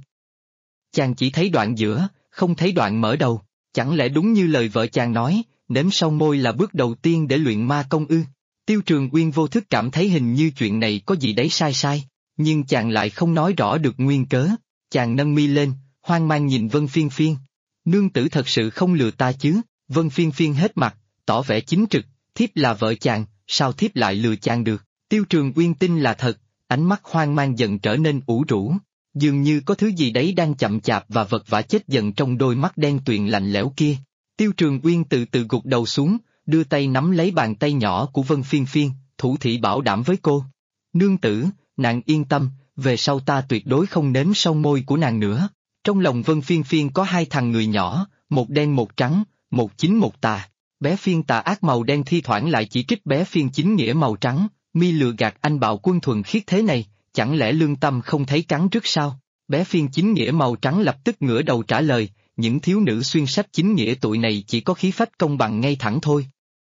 Chàng chỉ thấy đoạn giữa, không thấy đoạn mở đầu, chẳng lẽ đúng như lời vợ chàng nói, nếm son môi là bước đầu tiên để luyện ma công ư? Tiêu Trường Uyên vô thức cảm thấy hình như chuyện này có gì đấy sai sai, nhưng chàng lại không nói rõ được nguyên cớ. Chàng nâng mi lên, hoang mang nhìn Vân Phiên Phiên. Nương tử thật sự không lừa ta chứ? Vân Phiên Phiên hết mặt, tỏ vẻ chính trực, thiếp là vợ chàng, sao thiếp lại lừa chàng được? Tiêu Trường Uyên tin là thật, ánh mắt hoang mang dần trở nên ủ rũ, dường như có thứ gì đấy đang chậm chạp và vật vã chết dần trong đôi mắt đen tuyền lạnh lẽo kia. Tiêu Trường Uyên từ từ gục đầu xuống, đưa tay nắm lấy bàn tay nhỏ của Vân Phiên Phiên, thủ thỉ bảo đảm với cô. Nương tử, nàng yên tâm, về sau ta tuyệt đối không nếm son môi của nàng nữa. Trong lòng Vân Phiên Phiên có hai thằng người nhỏ, một đen một trắng, một chính một tà. Bé Phiên tà ác màu đen thi thoảng lại chỉ trích bé Phiên chính nghĩa màu trắng, mi lừa gạt anh bạo quân thuần khiết thế này, chẳng lẽ lương tâm không thấy cắn rứt sao? Bé Phiên chính nghĩa màu trắng lập tức ngửa đầu trả lời, những thiếu nữ xuyên sách chính nghĩa tụi này chỉ có khí phách công bằng ngay thẳng thôi.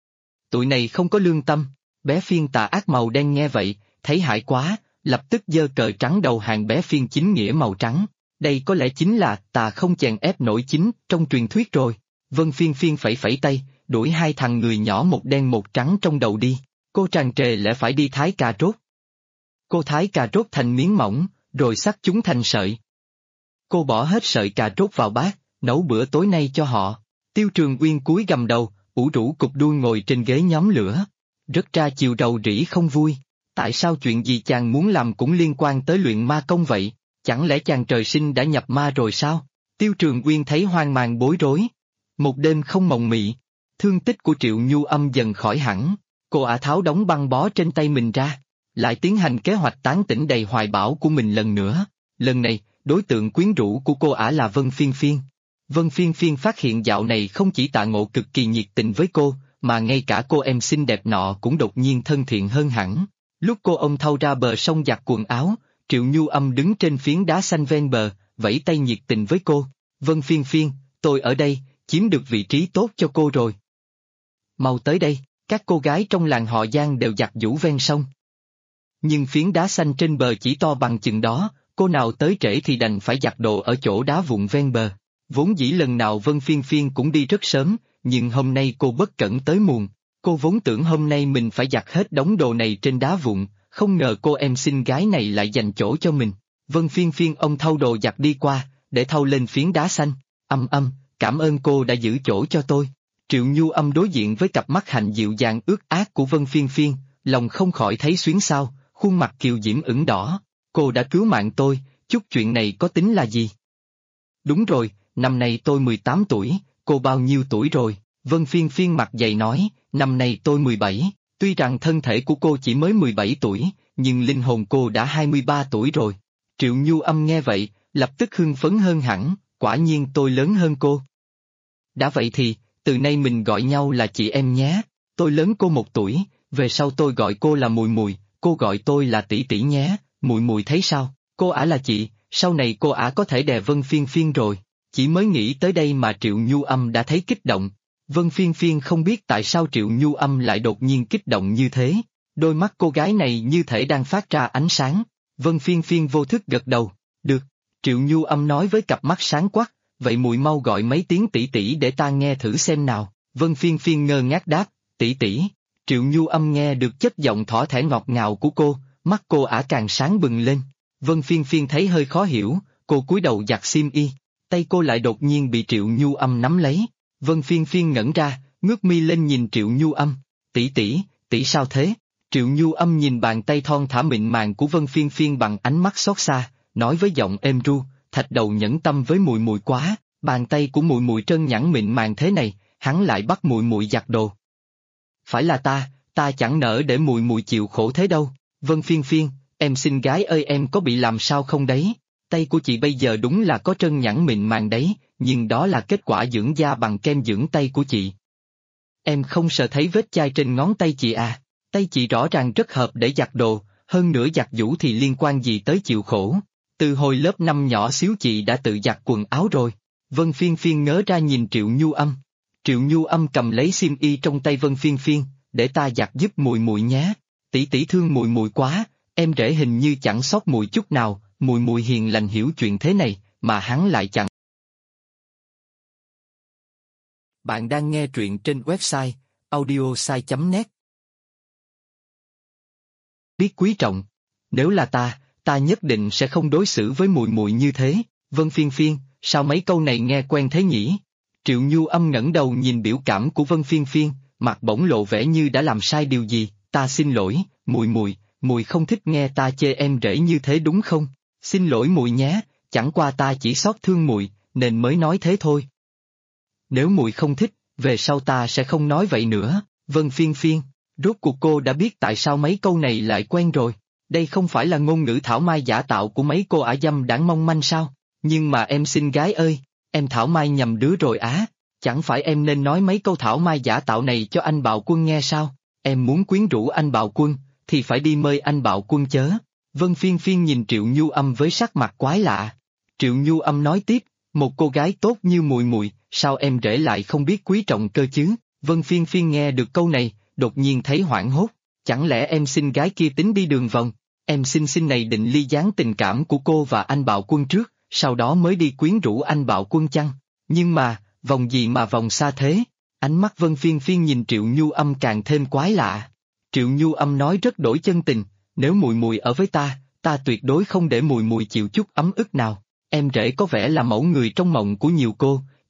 Tụi này không có lương tâm. Bé Phiên tà ác màu đen nghe vậy, thấy hại quá, lập tức giơ cờ trắng đầu hàng bé Phiên chính nghĩa màu trắng. Đây có lẽ chính là tà không chèn ép nổi chính trong truyền thuyết rồi. Vân Phiên Phiên phẩy phẩy tay, đuổi hai thằng người nhỏ một đen một trắng trong đầu đi. Cô tràn trề lẽ phải đi thái cà rốt. Cô thái cà rốt thành miếng mỏng, rồi xắt chúng thành sợi. Cô bỏ hết sợi cà rốt vào bát, nấu bữa tối nay cho họ. Tiêu Trường Uyên cúi gằm đầu, ủ rũ cục đuôi ngồi trên ghế nhóm lửa. Rất ra chiều rầu rĩ không vui. Tại sao chuyện gì chàng muốn làm cũng liên quan tới luyện ma công vậy? Chẳng lẽ chàng trời sinh đã nhập ma rồi sao? Tiêu Trường Uyên thấy hoang mang bối rối. Một đêm không mộng mị, thương tích của Triệu Nhu Âm dần khỏi hẳn, cô ả tháo đóng băng bó trên tay mình ra, lại tiến hành kế hoạch tán tỉnh đầy hoài bão của mình lần nữa. Lần này, đối tượng quyến rũ của cô ả là Vân Phiên Phiên. Vân Phiên Phiên phát hiện dạo này không chỉ Tạ Ngộ cực kỳ nhiệt tình với cô, mà ngay cả cô em xinh đẹp nọ cũng đột nhiên thân thiện hơn hẳn. Lúc cô ông thâu ra bờ sông giặt quần áo, Triệu Nhu Âm đứng trên phiến đá xanh ven bờ, vẫy tay nhiệt tình với cô. Vân Phiên Phiên, tôi ở đây, chiếm được vị trí tốt cho cô rồi. Mau tới đây, các cô gái trong làng họ Giang đều giặt giũ ven sông. Nhưng phiến đá xanh trên bờ chỉ to bằng chừng đó, cô nào tới trễ thì đành phải giặt đồ ở chỗ đá vụn ven bờ. Vốn dĩ lần nào Vân Phiên Phiên cũng đi rất sớm, nhưng hôm nay cô bất cẩn tới muộn. Cô vốn tưởng hôm nay mình phải giặt hết đống đồ này trên đá vụn, không ngờ cô em xinh gái này lại dành chỗ cho mình. Vân Phiên Phiên ông thâu đồ giặt đi qua, để thâu lên phiến đá xanh. Cảm ơn cô đã giữ chỗ cho tôi. Triệu Nhu Âm đối diện với cặp mắt hạnh dịu dàng ướt át của Vân Phiên Phiên, lòng không khỏi thấy xuyến xao, khuôn mặt kiều diễm ửng đỏ. Cô đã cứu mạng tôi, chút chuyện này có tính là gì? Đúng rồi, năm nay tôi 18 tuổi, cô bao nhiêu tuổi rồi? Vân Phiên Phiên mặt dày nói, năm nay tôi 17, tuy rằng thân thể của cô chỉ mới 17 tuổi, nhưng linh hồn cô đã 23 tuổi rồi. Triệu Nhu Âm nghe vậy, lập tức hưng phấn hơn hẳn, quả nhiên tôi lớn hơn cô. Đã vậy thì, từ nay mình gọi nhau là chị em nhé, tôi lớn cô 1 tuổi, về sau tôi gọi cô là Mùi Mùi, cô gọi tôi là tỷ tỷ nhé, Mùi Mùi thấy sao, cô ả là chị, sau này cô ả có thể đè Vân Phiên Phiên rồi. Chỉ mới nghĩ tới đây mà Triệu Nhu Âm đã thấy kích động. Vân Phiên Phiên không biết tại sao Triệu Nhu Âm lại đột nhiên kích động như thế, đôi mắt cô gái này như thể đang phát ra ánh sáng. Vân Phiên Phiên vô thức gật đầu, được. Triệu Nhu Âm nói với cặp mắt sáng quắc, vậy mùi mau gọi mấy tiếng tỷ tỷ để ta nghe thử xem nào. Vân Phiên Phiên ngơ ngác đáp, tỷ tỷ. Triệu Nhu Âm nghe được chất giọng thỏ thẻ ngọt ngào của cô, mắt cô ả càng sáng bừng lên. Vân Phiên Phiên thấy hơi khó hiểu, cô cúi đầu giặt xiêm y, tay cô lại đột nhiên bị Triệu Nhu Âm nắm lấy. Vân Phiên Phiên ngẩn ra, ngước mi lên nhìn Triệu Nhu Âm, tỷ tỷ, tỷ sao thế? Triệu Nhu Âm nhìn bàn tay thon thả mịn màng của Vân Phiên Phiên bằng ánh mắt xót xa, nói với giọng êm ru, thạch đầu nhẫn tâm với Mùi Mùi quá, bàn tay của Mùi Mùi trơn nhẵn mịn màng thế này, hắn lại bắt Mùi Mùi giặt đồ. Phải là ta chẳng nỡ để Mùi Mùi chịu khổ thế đâu. Vân Phiên Phiên, em xinh gái ơi, em có bị làm sao không đấy? Tay của chị bây giờ đúng là có trơn nhẵn mịn màng đấy, nhưng đó là kết quả dưỡng da bằng kem dưỡng tay của chị. Em không sợ thấy vết chai trên ngón tay chị à? Tay chị rõ ràng rất hợp để giặt đồ, hơn nữa giặt giũ thì liên quan gì tới chịu khổ. Từ hồi lớp 5 nhỏ xíu chị đã tự giặt quần áo rồi. Vân Phiên Phiên ngớ ra nhìn Triệu Nhu Âm. Triệu Nhu Âm cầm lấy xiêm y trong tay Vân Phiên Phiên, để ta giặt giúp Mùi Mùi nhé. Tỷ tỷ thương Mùi Mùi quá, em rể hình như chẳng sót Mùi chút nào, Mùi Mùi hiền lành hiểu chuyện thế này, mà hắn lại chẳng. Bạn đang nghe truyện trên website audiosai.net. Biết quý trọng. Nếu là ta nhất định sẽ không đối xử với Mùi Mùi như thế. Vân Phiên Phiên, sao mấy câu này nghe quen thế nhỉ? Triệu Nhu Âm ngẩng đầu nhìn biểu cảm của Vân Phiên Phiên, mặt bỗng lộ vẻ như đã làm sai điều gì. Ta xin lỗi, Mùi không thích nghe ta chê em rể như thế đúng không? Xin lỗi Mùi nhé, chẳng qua ta chỉ xót thương Mùi, nên mới nói thế thôi. Nếu Mùi không thích, về sau ta sẽ không nói vậy nữa. Vân Phiên Phiên, rốt cuộc cô đã biết tại sao mấy câu này lại quen rồi. Đây không phải là ngôn ngữ thảo mai giả tạo của mấy cô ả dâm đảng mong manh sao? Nhưng mà em xinh gái ơi, em thảo mai nhầm đứa rồi á. Chẳng phải em nên nói mấy câu thảo mai giả tạo này cho anh Bạo Quân nghe sao? Em muốn quyến rũ anh Bạo Quân, thì phải đi mời anh Bạo Quân chớ. Vân Phiên Phiên nhìn Triệu Nhu Âm với sắc mặt quái lạ. Triệu Nhu Âm nói tiếp, một cô gái tốt như Mùi Mùi, sao em rể lại không biết quý trọng cơ chứ? Vân Phiên Phiên nghe được câu này, đột nhiên thấy hoảng hốt. Chẳng lẽ em xinh gái kia tính đi đường vòng? Em xinh này định ly gián tình cảm của cô và anh Bạo Quân trước, sau đó mới đi quyến rũ anh Bạo Quân chăng? Nhưng mà, vòng gì mà vòng xa thế? Ánh mắt Vân Phiên Phiên nhìn Triệu Nhu Âm càng thêm quái lạ. Triệu Nhu Âm nói rất đổi chân tình, nếu Mùi Mùi ở với ta tuyệt đối không để Mùi Mùi chịu chút ấm ức nào. Em rể có vẻ là mẫu người trong mộng của nhiều cô,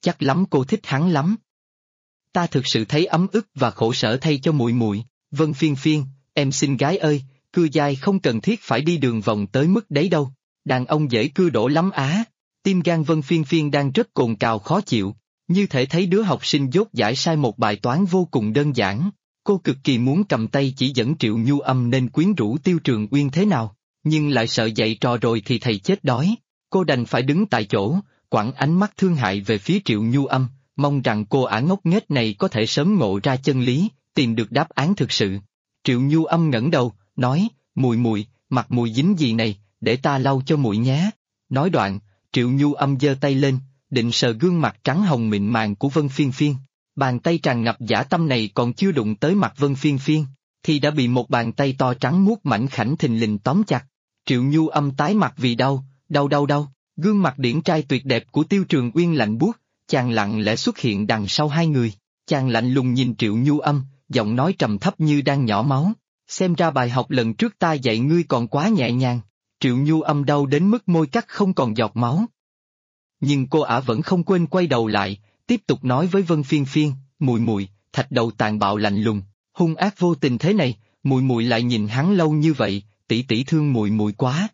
chắc lắm cô thích hắn lắm. Ta thực sự thấy ấm ức và khổ sở thay cho muội muội. Vân Phiên Phiên, em xinh gái ơi, cưa dai không cần thiết phải đi đường vòng tới mức đấy đâu. Đàn ông dễ cưa đổ lắm á. Tim gan Vân Phiên Phiên đang rất cồn cào khó chịu, như thể thấy đứa học sinh dốt dãi sai một bài toán vô cùng đơn giản. Cô cực kỳ muốn cầm tay chỉ dẫn Triệu Nhu Âm nên quyến rũ Tiêu Trường Uyên thế nào, nhưng lại sợ dạy trò rồi thì thầy chết đói. Cô đành phải đứng tại chỗ, quẳng ánh mắt thương hại về phía Triệu Nhu Âm, mong rằng cô ả ngốc nghếch này có thể sớm ngộ ra chân lý, tìm được đáp án thực sự. Triệu Nhu Âm ngẩng đầu, nói, mùi mùi, mặt mùi dính gì này, để ta lau cho mùi nhé. Nói đoạn, Triệu Nhu Âm giơ tay lên, định sờ gương mặt trắng hồng mịn màng của Vân Phiên Phiên. Bàn tay tràn ngập dã tâm này còn chưa đụng tới mặt Vân Phiên Phiên, thì đã bị một bàn tay to trắng muốt mảnh khảnh thình lình tóm chặt. Triệu Nhu Âm tái mặt vì đau, đau. Gương mặt điển trai tuyệt đẹp của Tiêu Trường Uyên lạnh buốt, chàng lặng lẽ xuất hiện đằng sau hai người. Chàng lạnh lùng nhìn Triệu Nhu Âm, giọng nói trầm thấp như đang nhỏ máu. Xem ra bài học lần trước ta dạy ngươi còn quá nhẹ nhàng. Triệu Nhu Âm đau đến mức môi cắt không còn giọt máu. Nhưng cô ả vẫn không quên quay đầu lại, tiếp tục nói với Vân Phiên Phiên, mùi mùi, thạch đầu tàn bạo lạnh lùng, hung ác vô tình thế này, mùi mùi lại nhìn hắn lâu như vậy, tỷ tỷ thương mùi mùi quá.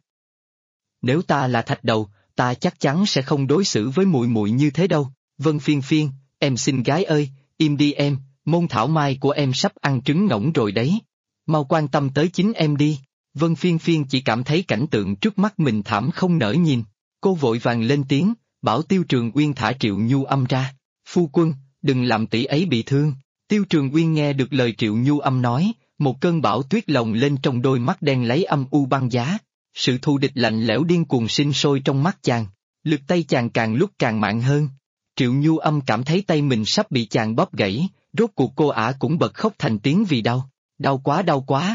Nếu ta là thạch đầu, ta chắc chắn sẽ không đối xử với mùi mùi như thế đâu. Vân Phiên Phiên, em xinh gái ơi, im đi em, môn thảo mai của em sắp ăn trứng ngỗng rồi đấy. Mau quan tâm tới chính em đi. Vân Phiên Phiên chỉ cảm thấy cảnh tượng trước mắt mình thảm không nỡ nhìn. Cô vội vàng lên tiếng, bảo Tiêu Trường Uyên thả Triệu Nhu Âm ra. Phu quân, đừng làm tỷ ấy bị thương. Tiêu Trường Uyên nghe được lời Triệu Nhu Âm nói, một cơn bão tuyết lồng lên trong đôi mắt đen lấy âm u băng giá. Sự thù địch lạnh lẽo điên cuồng sinh sôi trong mắt chàng. Lực tay chàng càng lúc càng mạnh hơn. Triệu Nhu Âm cảm thấy tay mình sắp bị chàng bóp gãy, rốt cuộc cô ả cũng bật khóc thành tiếng vì đau. Đau quá.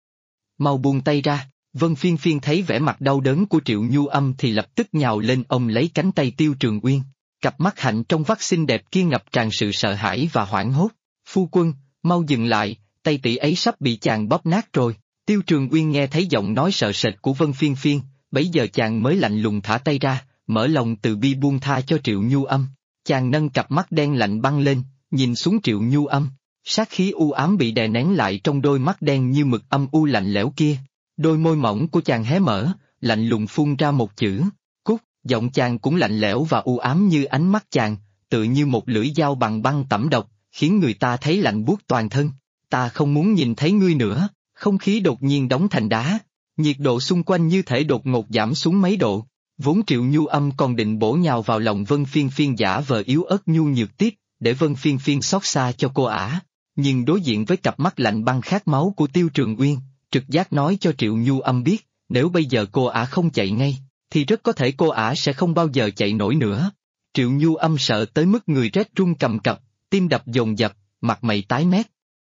Mau buông tay ra. Vân Phiên Phiên thấy vẻ mặt đau đớn của Triệu Nhu Âm thì lập tức nhào lên ôm lấy cánh tay Tiêu Trường Uyên. Cặp mắt hạnh trong vắt xinh đẹp kia ngập tràn sự sợ hãi và hoảng hốt. Phu quân, mau dừng lại, tay tỷ ấy sắp bị chàng bóp nát rồi. Tiêu Trường Uyên nghe thấy giọng nói sợ sệt của Vân Phiên Phiên, bấy giờ chàng mới lạnh lùng thả tay ra, mở lòng từ bi buông tha cho Triệu Nhu Âm. Chàng nâng cặp mắt đen lạnh băng lên, nhìn xuống Triệu Nhu Âm. Sát khí u ám bị đè nén lại trong đôi mắt đen như mực âm u lạnh lẽo kia. Đôi môi mỏng của chàng hé mở, lạnh lùng phun ra một chữ, cút. Giọng chàng cũng lạnh lẽo và u ám như ánh mắt chàng, tự như một lưỡi dao bằng băng tẩm độc, khiến người ta thấy lạnh buốt toàn thân. Ta không muốn nhìn thấy ngươi nữa. Không khí đột nhiên đóng thành đá, nhiệt độ xung quanh như thể đột ngột giảm xuống mấy độ. Vốn Triệu Nhu Âm còn định bổ nhào vào lòng Vân Phiên Phiên giả vờ yếu ớt nhu nhược tiếp, để Vân Phiên Phiên xót xa cho cô ả. Nhưng đối diện với cặp mắt lạnh băng khát máu của Tiêu Trường Uyên, trực giác nói cho Triệu Nhu Âm biết, nếu bây giờ cô ả không chạy ngay, thì rất có thể cô ả sẽ không bao giờ chạy nổi nữa. Triệu Nhu Âm sợ tới mức người rét run cầm cập, tim đập dồn dập, mặt mày tái mét.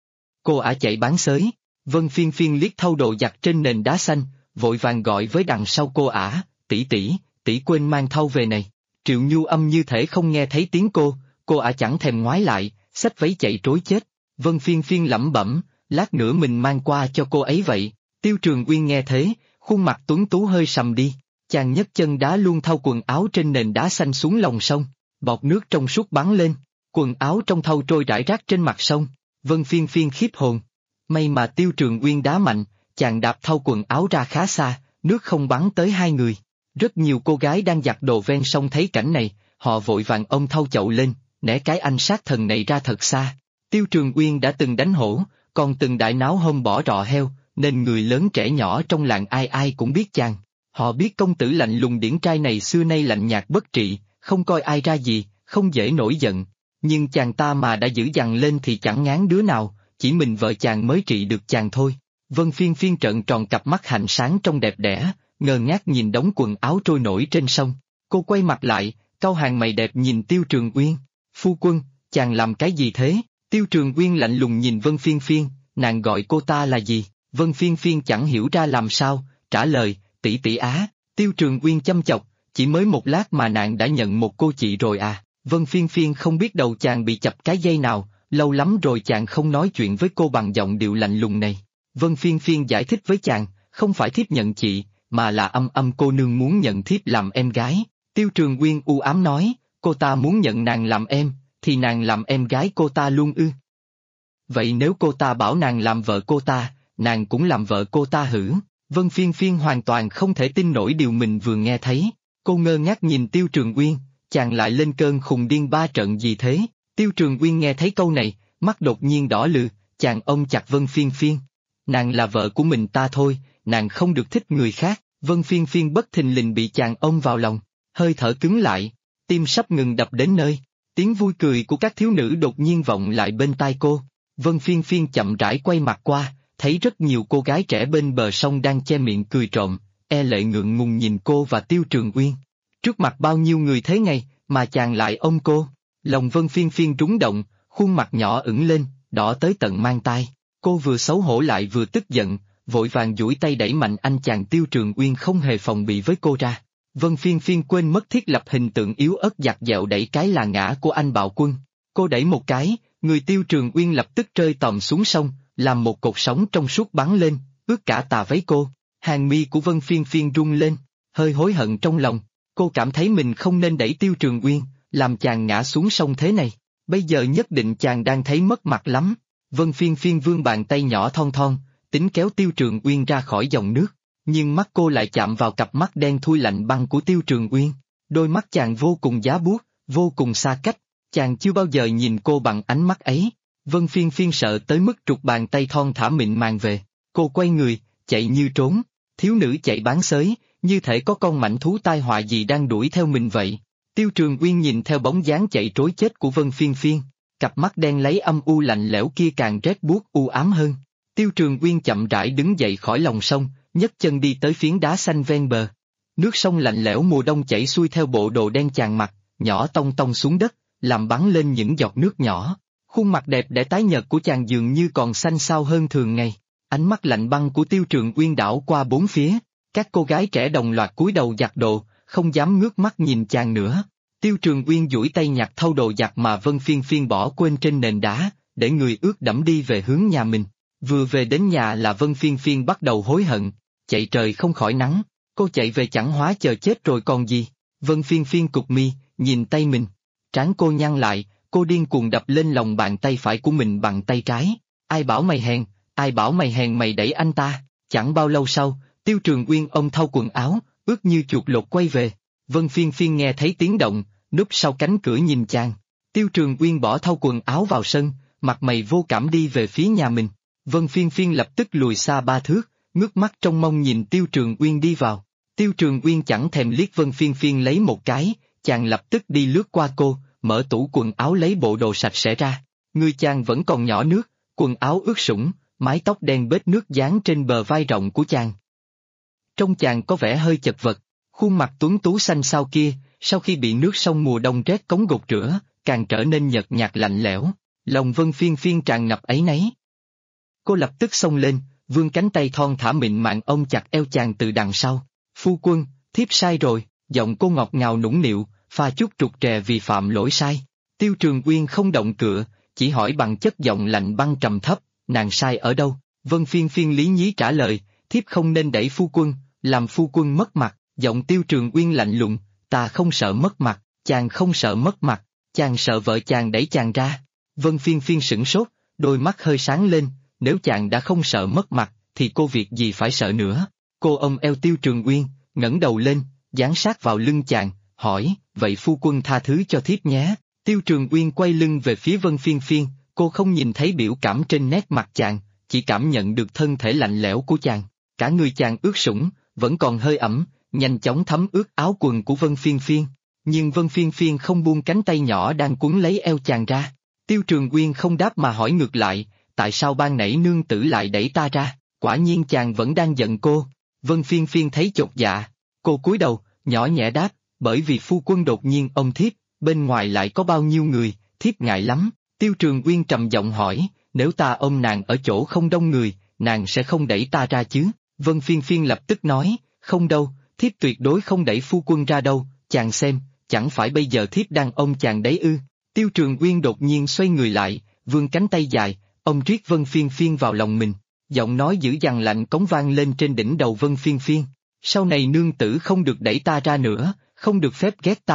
Cô ả chạy bán xới. Vân Phiên Phiên liếc thâu đồ giặt trên nền đá xanh, vội vàng gọi với đằng sau cô ả, tỷ tỷ quên mang thau về này. Triệu Nhu Âm như thể không nghe thấy tiếng cô ả chẳng thèm ngoái lại, xách váy chạy trối chết. Vân Phiên Phiên lẩm bẩm, lát nữa mình mang qua cho cô ấy vậy. Tiêu Trường Uyên nghe thế, khuôn mặt tuấn tú hơi sầm đi, chàng nhấc chân đá luôn thau quần áo trên nền đá xanh xuống lòng sông, bọt nước trong suốt bắn lên, quần áo trong thau trôi rải rác trên mặt sông. Vân Phiên Phiên khiếp hồn. May mà Tiêu Trường Uyên đá mạnh, chàng đạp thau quần áo ra khá xa, nước không bắn tới hai người. Rất nhiều cô gái đang giặt đồ ven sông thấy cảnh này, họ vội vàng ôm thau chậu lên, né cái anh sát thần này ra thật xa. Tiêu Trường Uyên đã từng đánh hổ, còn từng đại náo hôm bỏ rọ heo, nên người lớn trẻ nhỏ trong làng ai ai cũng biết chàng. Họ biết công tử lạnh lùng điển trai này xưa nay lạnh nhạt bất trị, không coi ai ra gì, không dễ nổi giận. Nhưng chàng ta mà đã dữ dằn lên thì chẳng ngán đứa nào, chỉ mình vợ chàng mới trị được chàng thôi. Vân Phiên Phiên trợn tròn cặp mắt hạnh sáng trong đẹp đẽ, ngơ ngác nhìn đống quần áo trôi nổi trên sông. Cô quay mặt lại, cau hàng mày đẹp nhìn Tiêu Trường Uyên. Phu quân, chàng làm cái gì thế? Tiêu Trường Uyên lạnh lùng nhìn Vân Phiên Phiên, nàng gọi cô ta là gì? Vân Phiên Phiên chẳng hiểu ra làm sao, trả lời, tỷ tỷ á. Tiêu Trường Uyên chăm chọc, chỉ mới một lát mà nàng đã nhận một cô chị rồi à? Vân Phiên Phiên không biết đầu chàng bị chập cái dây nào, lâu lắm rồi chàng không nói chuyện với cô bằng giọng điệu lạnh lùng này. Vân Phiên Phiên giải thích với chàng, không phải thiếp nhận chị, mà là cô nương muốn nhận thiếp làm em gái. Tiêu Trường Uyên u ám nói, cô ta muốn nhận nàng làm em, thì nàng làm em gái cô ta luôn ư? Vậy nếu cô ta bảo nàng làm vợ cô ta, nàng cũng làm vợ cô ta hử? Vân Phiên Phiên hoàn toàn không thể tin nổi điều mình vừa nghe thấy. Cô ngơ ngác nhìn Tiêu Trường Uyên, chàng lại lên cơn khùng điên ba trận gì thế? Tiêu Trường Uyên nghe thấy câu này, mắt đột nhiên đỏ lừ, chàng ôm chặt Vân Phiên Phiên. Nàng là vợ của mình ta thôi, nàng không được thích người khác. Vân Phiên Phiên bất thình lình bị chàng ôm vào lòng, hơi thở cứng lại, tim sắp ngừng đập đến nơi. Tiếng vui cười của các thiếu nữ đột nhiên vọng lại bên tai cô. Vân Phiên Phiên chậm rãi quay mặt qua, thấy rất nhiều cô gái trẻ bên bờ sông đang che miệng cười trộm, e lệ ngượng ngùng nhìn cô và Tiêu Trường Uyên. Trước mặt bao nhiêu người thế này, mà chàng lại ôm cô. Lòng Vân Phiên Phiên rúng động, khuôn mặt nhỏ ửng lên, đỏ tới tận mang tai. Cô vừa xấu hổ lại vừa tức giận, vội vàng duỗi tay đẩy mạnh anh chàng Tiêu Trường Uyên không hề phòng bị với cô ra. Vân Phiên Phiên quên mất thiết lập hình tượng yếu ớt giặt dẹo đẩy cái là ngã của anh bạo quân. Cô đẩy một cái, người Tiêu Trường Uyên lập tức rơi tòm xuống sông, làm một cột sóng trong suốt bắn lên, ướt cả tà váy cô. Hàng mi của Vân Phiên Phiên rung lên, hơi hối hận trong lòng. Cô cảm thấy mình không nên đẩy Tiêu Trường Uyên, làm chàng ngã xuống sông thế này. Bây giờ nhất định chàng đang thấy mất mặt lắm. Vân Phiên Phiên vươn bàn tay nhỏ thon thon, tính kéo Tiêu Trường Uyên ra khỏi dòng nước. Nhưng mắt cô lại chạm vào cặp mắt đen thui lạnh băng của Tiêu Trường Uyên. Đôi mắt chàng vô cùng giá buốt, vô cùng xa cách. Chàng chưa bao giờ nhìn cô bằng ánh mắt ấy. Vân Phiên Phiên sợ tới mức trục bàn tay thon thả mịn màng về. Cô quay người, chạy như trốn. Thiếu nữ chạy bán xới, như thể có con mãnh thú tai họa gì đang đuổi theo mình vậy. Tiêu Trường Uyên nhìn theo bóng dáng chạy trối chết của Vân Phiên Phiên. Cặp mắt đen lấy âm u lạnh lẽo kia càng rét buốt u ám hơn. Tiêu Trường Uyên chậm rãi đứng dậy khỏi lòng sông, nhấc chân đi tới phiến đá xanh ven bờ. Nước sông lạnh lẽo mùa đông chảy xuôi theo bộ đồ đen chàng mặc, nhỏ tông tông xuống đất, làm bắn lên những giọt nước nhỏ. Khuôn mặt đẹp đẽ tái nhợt của chàng dường như còn xanh xao hơn thường ngày. Ánh mắt lạnh băng của Tiêu Trường Uyên đảo qua bốn phía. Các cô gái trẻ đồng loạt cúi đầu giặt đồ, không dám ngước mắt nhìn chàng nữa. Tiêu Trường Uyên duỗi tay nhặt thâu đồ giặt mà Vân Phiên Phiên bỏ quên trên nền đá, để người ướt đẫm đi về hướng nhà mình. Vừa về đến nhà là Vân Phiên Phiên bắt đầu hối hận, chạy trời không khỏi nắng, cô chạy về chẳng hóa chờ chết rồi còn gì. Vân Phiên Phiên cụp mi, nhìn tay mình, trán cô nhăn lại, cô điên cuồng đập lên lòng bàn tay phải của mình bằng tay trái. Ai bảo mày hèn, ai bảo mày hèn mày đẩy anh ta. Chẳng bao lâu sau, Tiêu Trường Uyên ôm thâu quần áo, ướt như chuột lột quay về. Vân Phiên Phiên nghe thấy tiếng động, núp sau cánh cửa nhìn chàng. Tiêu Trường Uyên bỏ thâu quần áo vào sân, mặt mày vô cảm đi về phía nhà mình. Vân Phiên Phiên lập tức lùi xa 3 thước, ngước mắt trông mong nhìn Tiêu Trường Uyên đi vào. Tiêu Trường Uyên chẳng thèm liếc Vân Phiên Phiên lấy một cái, chàng lập tức đi lướt qua cô, mở tủ quần áo lấy bộ đồ sạch sẽ ra. Người chàng vẫn còn nhỏ nước, quần áo ướt sũng, mái tóc đen bết nước dán trên bờ vai rộng của chàng. Trông chàng có vẻ hơi chật vật, khuôn mặt tuấn tú xanh xao kia, sau khi bị nước sông mùa đông rét cống gột rửa, càng trở nên nhợt nhạt lạnh lẽo. Lòng Vân Phiên Phiên tràn ngập áy náy. Cô lập tức xông lên, vươn cánh tay thon thả mịn màng ôm chặt eo chàng từ đằng sau. Phu quân, thiếp sai rồi, giọng cô ngọt ngào nũng nịu, pha chút trục trè vì phạm lỗi sai. Tiêu Trường Uyên không động cựa, chỉ hỏi bằng chất giọng lạnh băng trầm thấp, nàng sai ở đâu? Vân Phiên Phiên lý nhí trả lời, thiếp không nên đẩy phu quân, làm phu quân mất mặt. Giọng Tiêu Trường Uyên lạnh lùng, ta không sợ mất mặt, chàng không sợ mất mặt, chàng sợ vợ chàng đẩy chàng ra. Vân Phiên Phiên sửng sốt, đôi mắt hơi sáng lên, nếu chàng đã không sợ mất mặt, thì cô việc gì phải sợ nữa. Cô ôm eo Tiêu Trường Uyên, ngẩng đầu lên, dán sát vào lưng chàng, hỏi, vậy phu quân tha thứ cho thiếp nhé. Tiêu Trường Uyên quay lưng về phía Vân Phiên Phiên, cô không nhìn thấy biểu cảm trên nét mặt chàng, chỉ cảm nhận được thân thể lạnh lẽo của chàng. Cả người chàng ướt sũng, vẫn còn hơi ẩm, nhanh chóng thấm ướt áo quần của Vân Phiên Phiên. Nhưng Vân Phiên Phiên không buông cánh tay nhỏ đang quấn lấy eo chàng ra. Tiêu Trường Uyên không đáp mà hỏi ngược lại, tại sao ban nãy nương tử lại đẩy ta ra? Quả nhiên chàng vẫn đang giận cô. Vân Phiên Phiên thấy chột dạ, cô cúi đầu, nhỏ nhẹ đáp, bởi vì phu quân đột nhiên ôm thiếp, bên ngoài lại có bao nhiêu người, thiếp ngại lắm. Tiêu Trường Uyên trầm giọng hỏi, nếu ta ôm nàng ở chỗ không đông người, nàng sẽ không đẩy ta ra chứ? Vân Phiên Phiên lập tức nói, không đâu, thiếp tuyệt đối không đẩy phu quân ra đâu, chàng xem, chẳng phải bây giờ thiếp đang ôm chàng đấy ư? Tiêu Trường Uyên đột nhiên xoay người lại, vươn cánh tay dài, ôm riết Vân Phiên Phiên vào lòng mình, giọng nói dữ dằn lạnh cống vang lên trên đỉnh đầu Vân Phiên Phiên. Sau này nương tử không được đẩy ta ra nữa, không được phép ghét ta.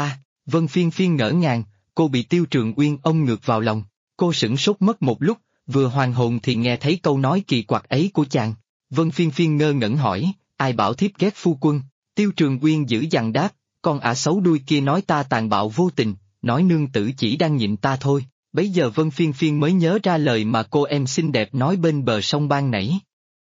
Vân Phiên Phiên ngỡ ngàng, cô bị Tiêu Trường Uyên ôm ngược vào lòng. Cô sửng sốt mất một lúc, vừa hoàn hồn thì nghe thấy câu nói kỳ quặc ấy của chàng. Vân Phiên Phiên ngơ ngẩn hỏi, ai bảo thiếp ghét phu quân? Tiêu Trường Uyên dữ dằn đáp, con ả xấu đuôi kia nói ta tàn bạo vô tình, nói nương tử chỉ đang nhịn ta thôi. Bấy giờ Vân Phiên Phiên mới nhớ ra lời mà cô em xinh đẹp nói bên bờ sông ban nãy.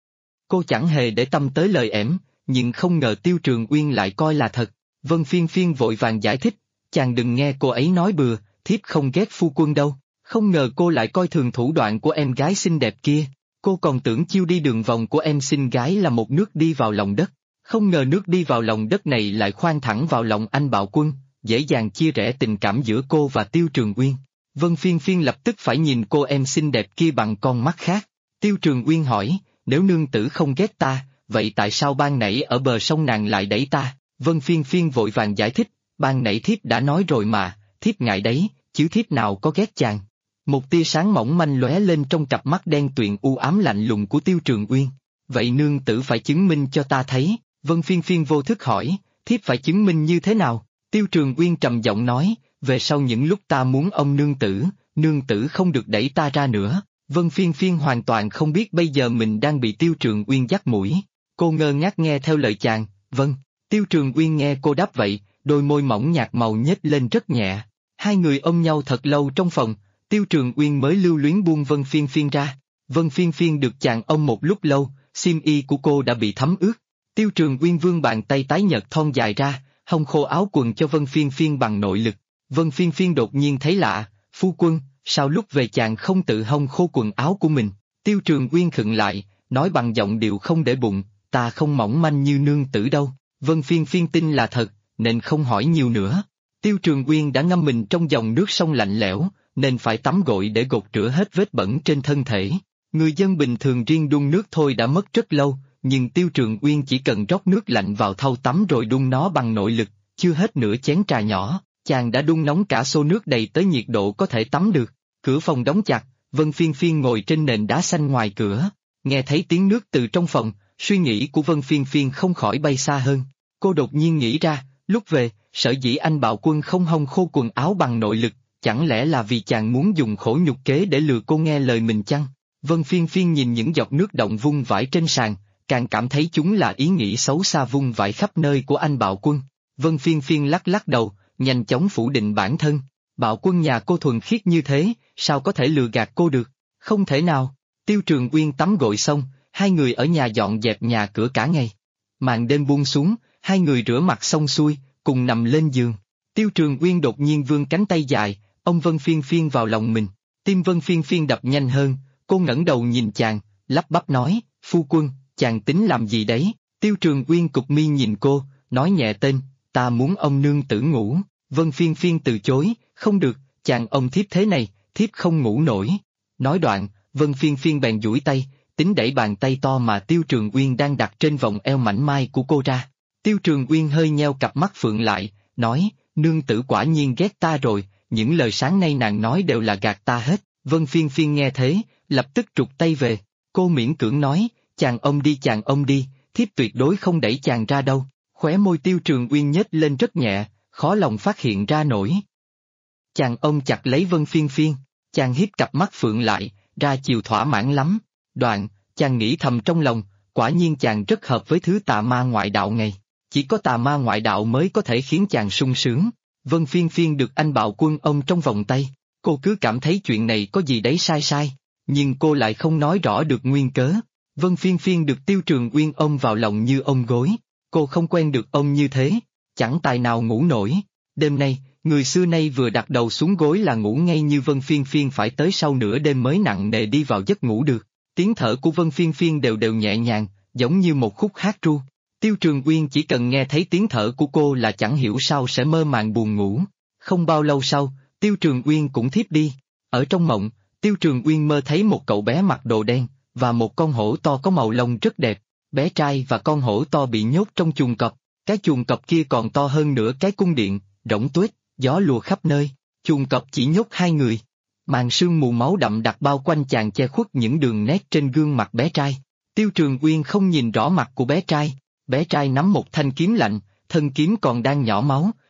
Cô chẳng hề để tâm tới lời ẻm, nhưng không ngờ Tiêu Trường Uyên lại coi là thật. Vân Phiên Phiên vội vàng giải thích, chàng đừng nghe cô ấy nói bừa, thiếp không ghét phu quân đâu. Không ngờ cô lại coi thường thủ đoạn của em gái xinh đẹp kia. Cô còn tưởng chiêu đi đường vòng của em xinh gái là một nước đi vào lòng đất. Không ngờ nước đi vào lòng đất này lại khoan thẳng vào lòng anh bạo quân, dễ dàng chia rẽ tình cảm giữa cô và Tiêu Trường Uyên. Vân Phiên Phiên lập tức phải nhìn cô em xinh đẹp kia bằng con mắt khác. Tiêu Trường Uyên hỏi, nếu nương tử không ghét ta, vậy tại sao ban nãy ở bờ sông nàng lại đẩy ta? Vân Phiên Phiên vội vàng giải thích, ban nãy thiếp đã nói rồi mà, thiếp ngại đấy, chứ thiếp nào có ghét chàng. Một tia sáng mỏng manh lóe lên trong cặp mắt đen tuyền u ám lạnh lùng của Tiêu Trường Uyên. Vậy nương tử phải chứng minh cho ta thấy. Vân Phiên Phiên vô thức hỏi, thiếp phải chứng minh như thế nào? Tiêu Trường Uyên trầm giọng nói, về sau những lúc ta muốn ông nương tử không được đẩy ta ra nữa. Vân Phiên Phiên hoàn toàn không biết bây giờ mình đang bị Tiêu Trường Uyên dắt mũi. Cô ngơ ngác nghe theo lời chàng, vâng. Tiêu Trường Uyên nghe cô đáp vậy, đôi môi mỏng nhạt màu nhếch lên rất nhẹ. Hai người ôm nhau thật lâu trong phòng, Tiêu Trường Uyên mới lưu luyến buông Vân Phiên Phiên ra. Vân Phiên Phiên được chàng ôm một lúc lâu, xiêm y của cô đã bị thấm ướt. Tiêu Trường Uyên vươn bàn tay tái nhợt thon dài ra, hong khô áo quần cho Vân Phiên Phiên bằng nội lực. Vân Phiên Phiên đột nhiên thấy lạ, phu quân, sao lúc về chàng không tự hong khô quần áo của mình? Tiêu Trường Uyên khựng lại, nói bằng giọng điệu không để bụng, ta không mỏng manh như nương tử đâu. Vân Phiên Phiên tin là thật, nên không hỏi nhiều nữa. Tiêu Trường Uyên đã ngâm mình trong dòng nước sông lạnh lẽo, nên phải tắm gội để gột rửa hết vết bẩn trên thân thể. Người dân bình thường riêng đun nước thôi đã mất rất lâu, nhưng Tiêu Trường Uyên chỉ cần rót nước lạnh vào thau tắm rồi đun nó bằng nội lực, chưa hết nửa chén trà nhỏ, chàng đã đun nóng cả xô nước đầy tới nhiệt độ có thể tắm được. Cửa phòng đóng chặt, Vân Phiên Phiên ngồi trên nền đá xanh ngoài cửa, nghe thấy tiếng nước từ trong phòng, suy nghĩ của Vân Phiên Phiên không khỏi bay xa hơn. Cô đột nhiên nghĩ ra, lúc về, sở dĩ anh bạo quân không hong khô quần áo bằng nội lực, chẳng lẽ là vì chàng muốn dùng khổ nhục kế để lừa cô nghe lời mình chăng? Vân Phiên Phiên nhìn những giọt nước động vung vãi trên sàn, càng cảm thấy chúng là ý nghĩ xấu xa vung vãi khắp nơi của anh bạo quân. Vân Phiên Phiên lắc lắc đầu, nhanh chóng phủ định bản thân. Bạo quân nhà cô thuần khiết như thế, sao có thể lừa gạt cô được? Không thể nào. Tiêu Trường Uyên tắm gội xong, hai người ở nhà dọn dẹp nhà cửa cả ngày. Màn đêm buông xuống, hai người rửa mặt xong xuôi, cùng nằm lên giường. Tiêu Trường Uyên đột nhiên vươn cánh tay dài, ôm Vân Phiên Phiên vào lòng mình. Tim Vân Phiên Phiên đập nhanh hơn, cô ngẩng đầu nhìn chàng, lắp bắp nói, phu quân, chàng tính làm gì đấy? Tiêu Trường Uyên cụp mi nhìn cô, nói nhẹ tên, ta muốn ông nương tử ngủ. Vân Phiên Phiên từ chối, không được, chàng ôm thiếp thế này, thiếp không ngủ nổi. Nói đoạn, Vân Phiên Phiên bèn duỗi tay, tính đẩy bàn tay to mà Tiêu Trường Uyên đang đặt trên vòng eo mảnh mai của cô ra. Tiêu Trường Uyên hơi nheo cặp mắt phượng lại, nói, nương tử quả nhiên ghét ta rồi, những lời sáng nay nàng nói đều là gạt ta hết. Vân Phiên Phiên nghe thế, lập tức trục tay về. Cô miễn cưỡng nói, chàng ôm đi, thiếp tuyệt đối không đẩy chàng ra đâu. Khóe môi Tiêu Trường Uyên nhếch lên rất nhẹ, khó lòng phát hiện ra nổi. Chàng ôm chặt lấy Vân Phiên Phiên, chàng híp cặp mắt phượng lại, ra chiều thỏa mãn lắm. Đoạn, chàng nghĩ thầm trong lòng, quả nhiên chàng rất hợp với thứ tà ma ngoại đạo này. Chỉ có tà ma ngoại đạo mới có thể khiến chàng sung sướng. Vân Phiên Phiên được anh bạo quân ôm trong vòng tay, cô cứ cảm thấy chuyện này có gì đấy sai sai, nhưng cô lại không nói rõ được nguyên cớ. Vân Phiên Phiên được Tiêu Trường Uyên ôm vào lòng như ôm gối, cô không quen được ôm như thế, chẳng tài nào ngủ nổi. Đêm nay, người xưa nay vừa đặt đầu xuống gối là ngủ ngay như Vân Phiên Phiên phải tới sau nửa đêm mới nặng nề đi vào giấc ngủ được. Tiếng thở của Vân Phiên Phiên đều đều nhẹ nhàng, giống như một khúc hát ru. Tiêu Trường Uyên chỉ cần nghe thấy tiếng thở của cô là chẳng hiểu sao sẽ mơ màng buồn ngủ. Không bao lâu sau, Tiêu Trường Uyên cũng thiếp đi. Ở trong mộng, Tiêu Trường Uyên mơ thấy một cậu bé mặc đồ đen, và một con hổ to có màu lông rất đẹp. Bé trai và con hổ to bị nhốt trong chuồng cọp, cái chuồng cọp kia còn to hơn nửa cái cung điện, rỗng tuếch, gió lùa khắp nơi. Chuồng cọp chỉ nhốt hai người. Màn sương mù máu đậm đặc bao quanh chàng che khuất những đường nét trên gương mặt bé trai. Tiêu Trường Uyên không nhìn rõ mặt của bé trai. Bé trai nắm một thanh kiếm lạnh, thân kiếm còn đang nhỏ máu,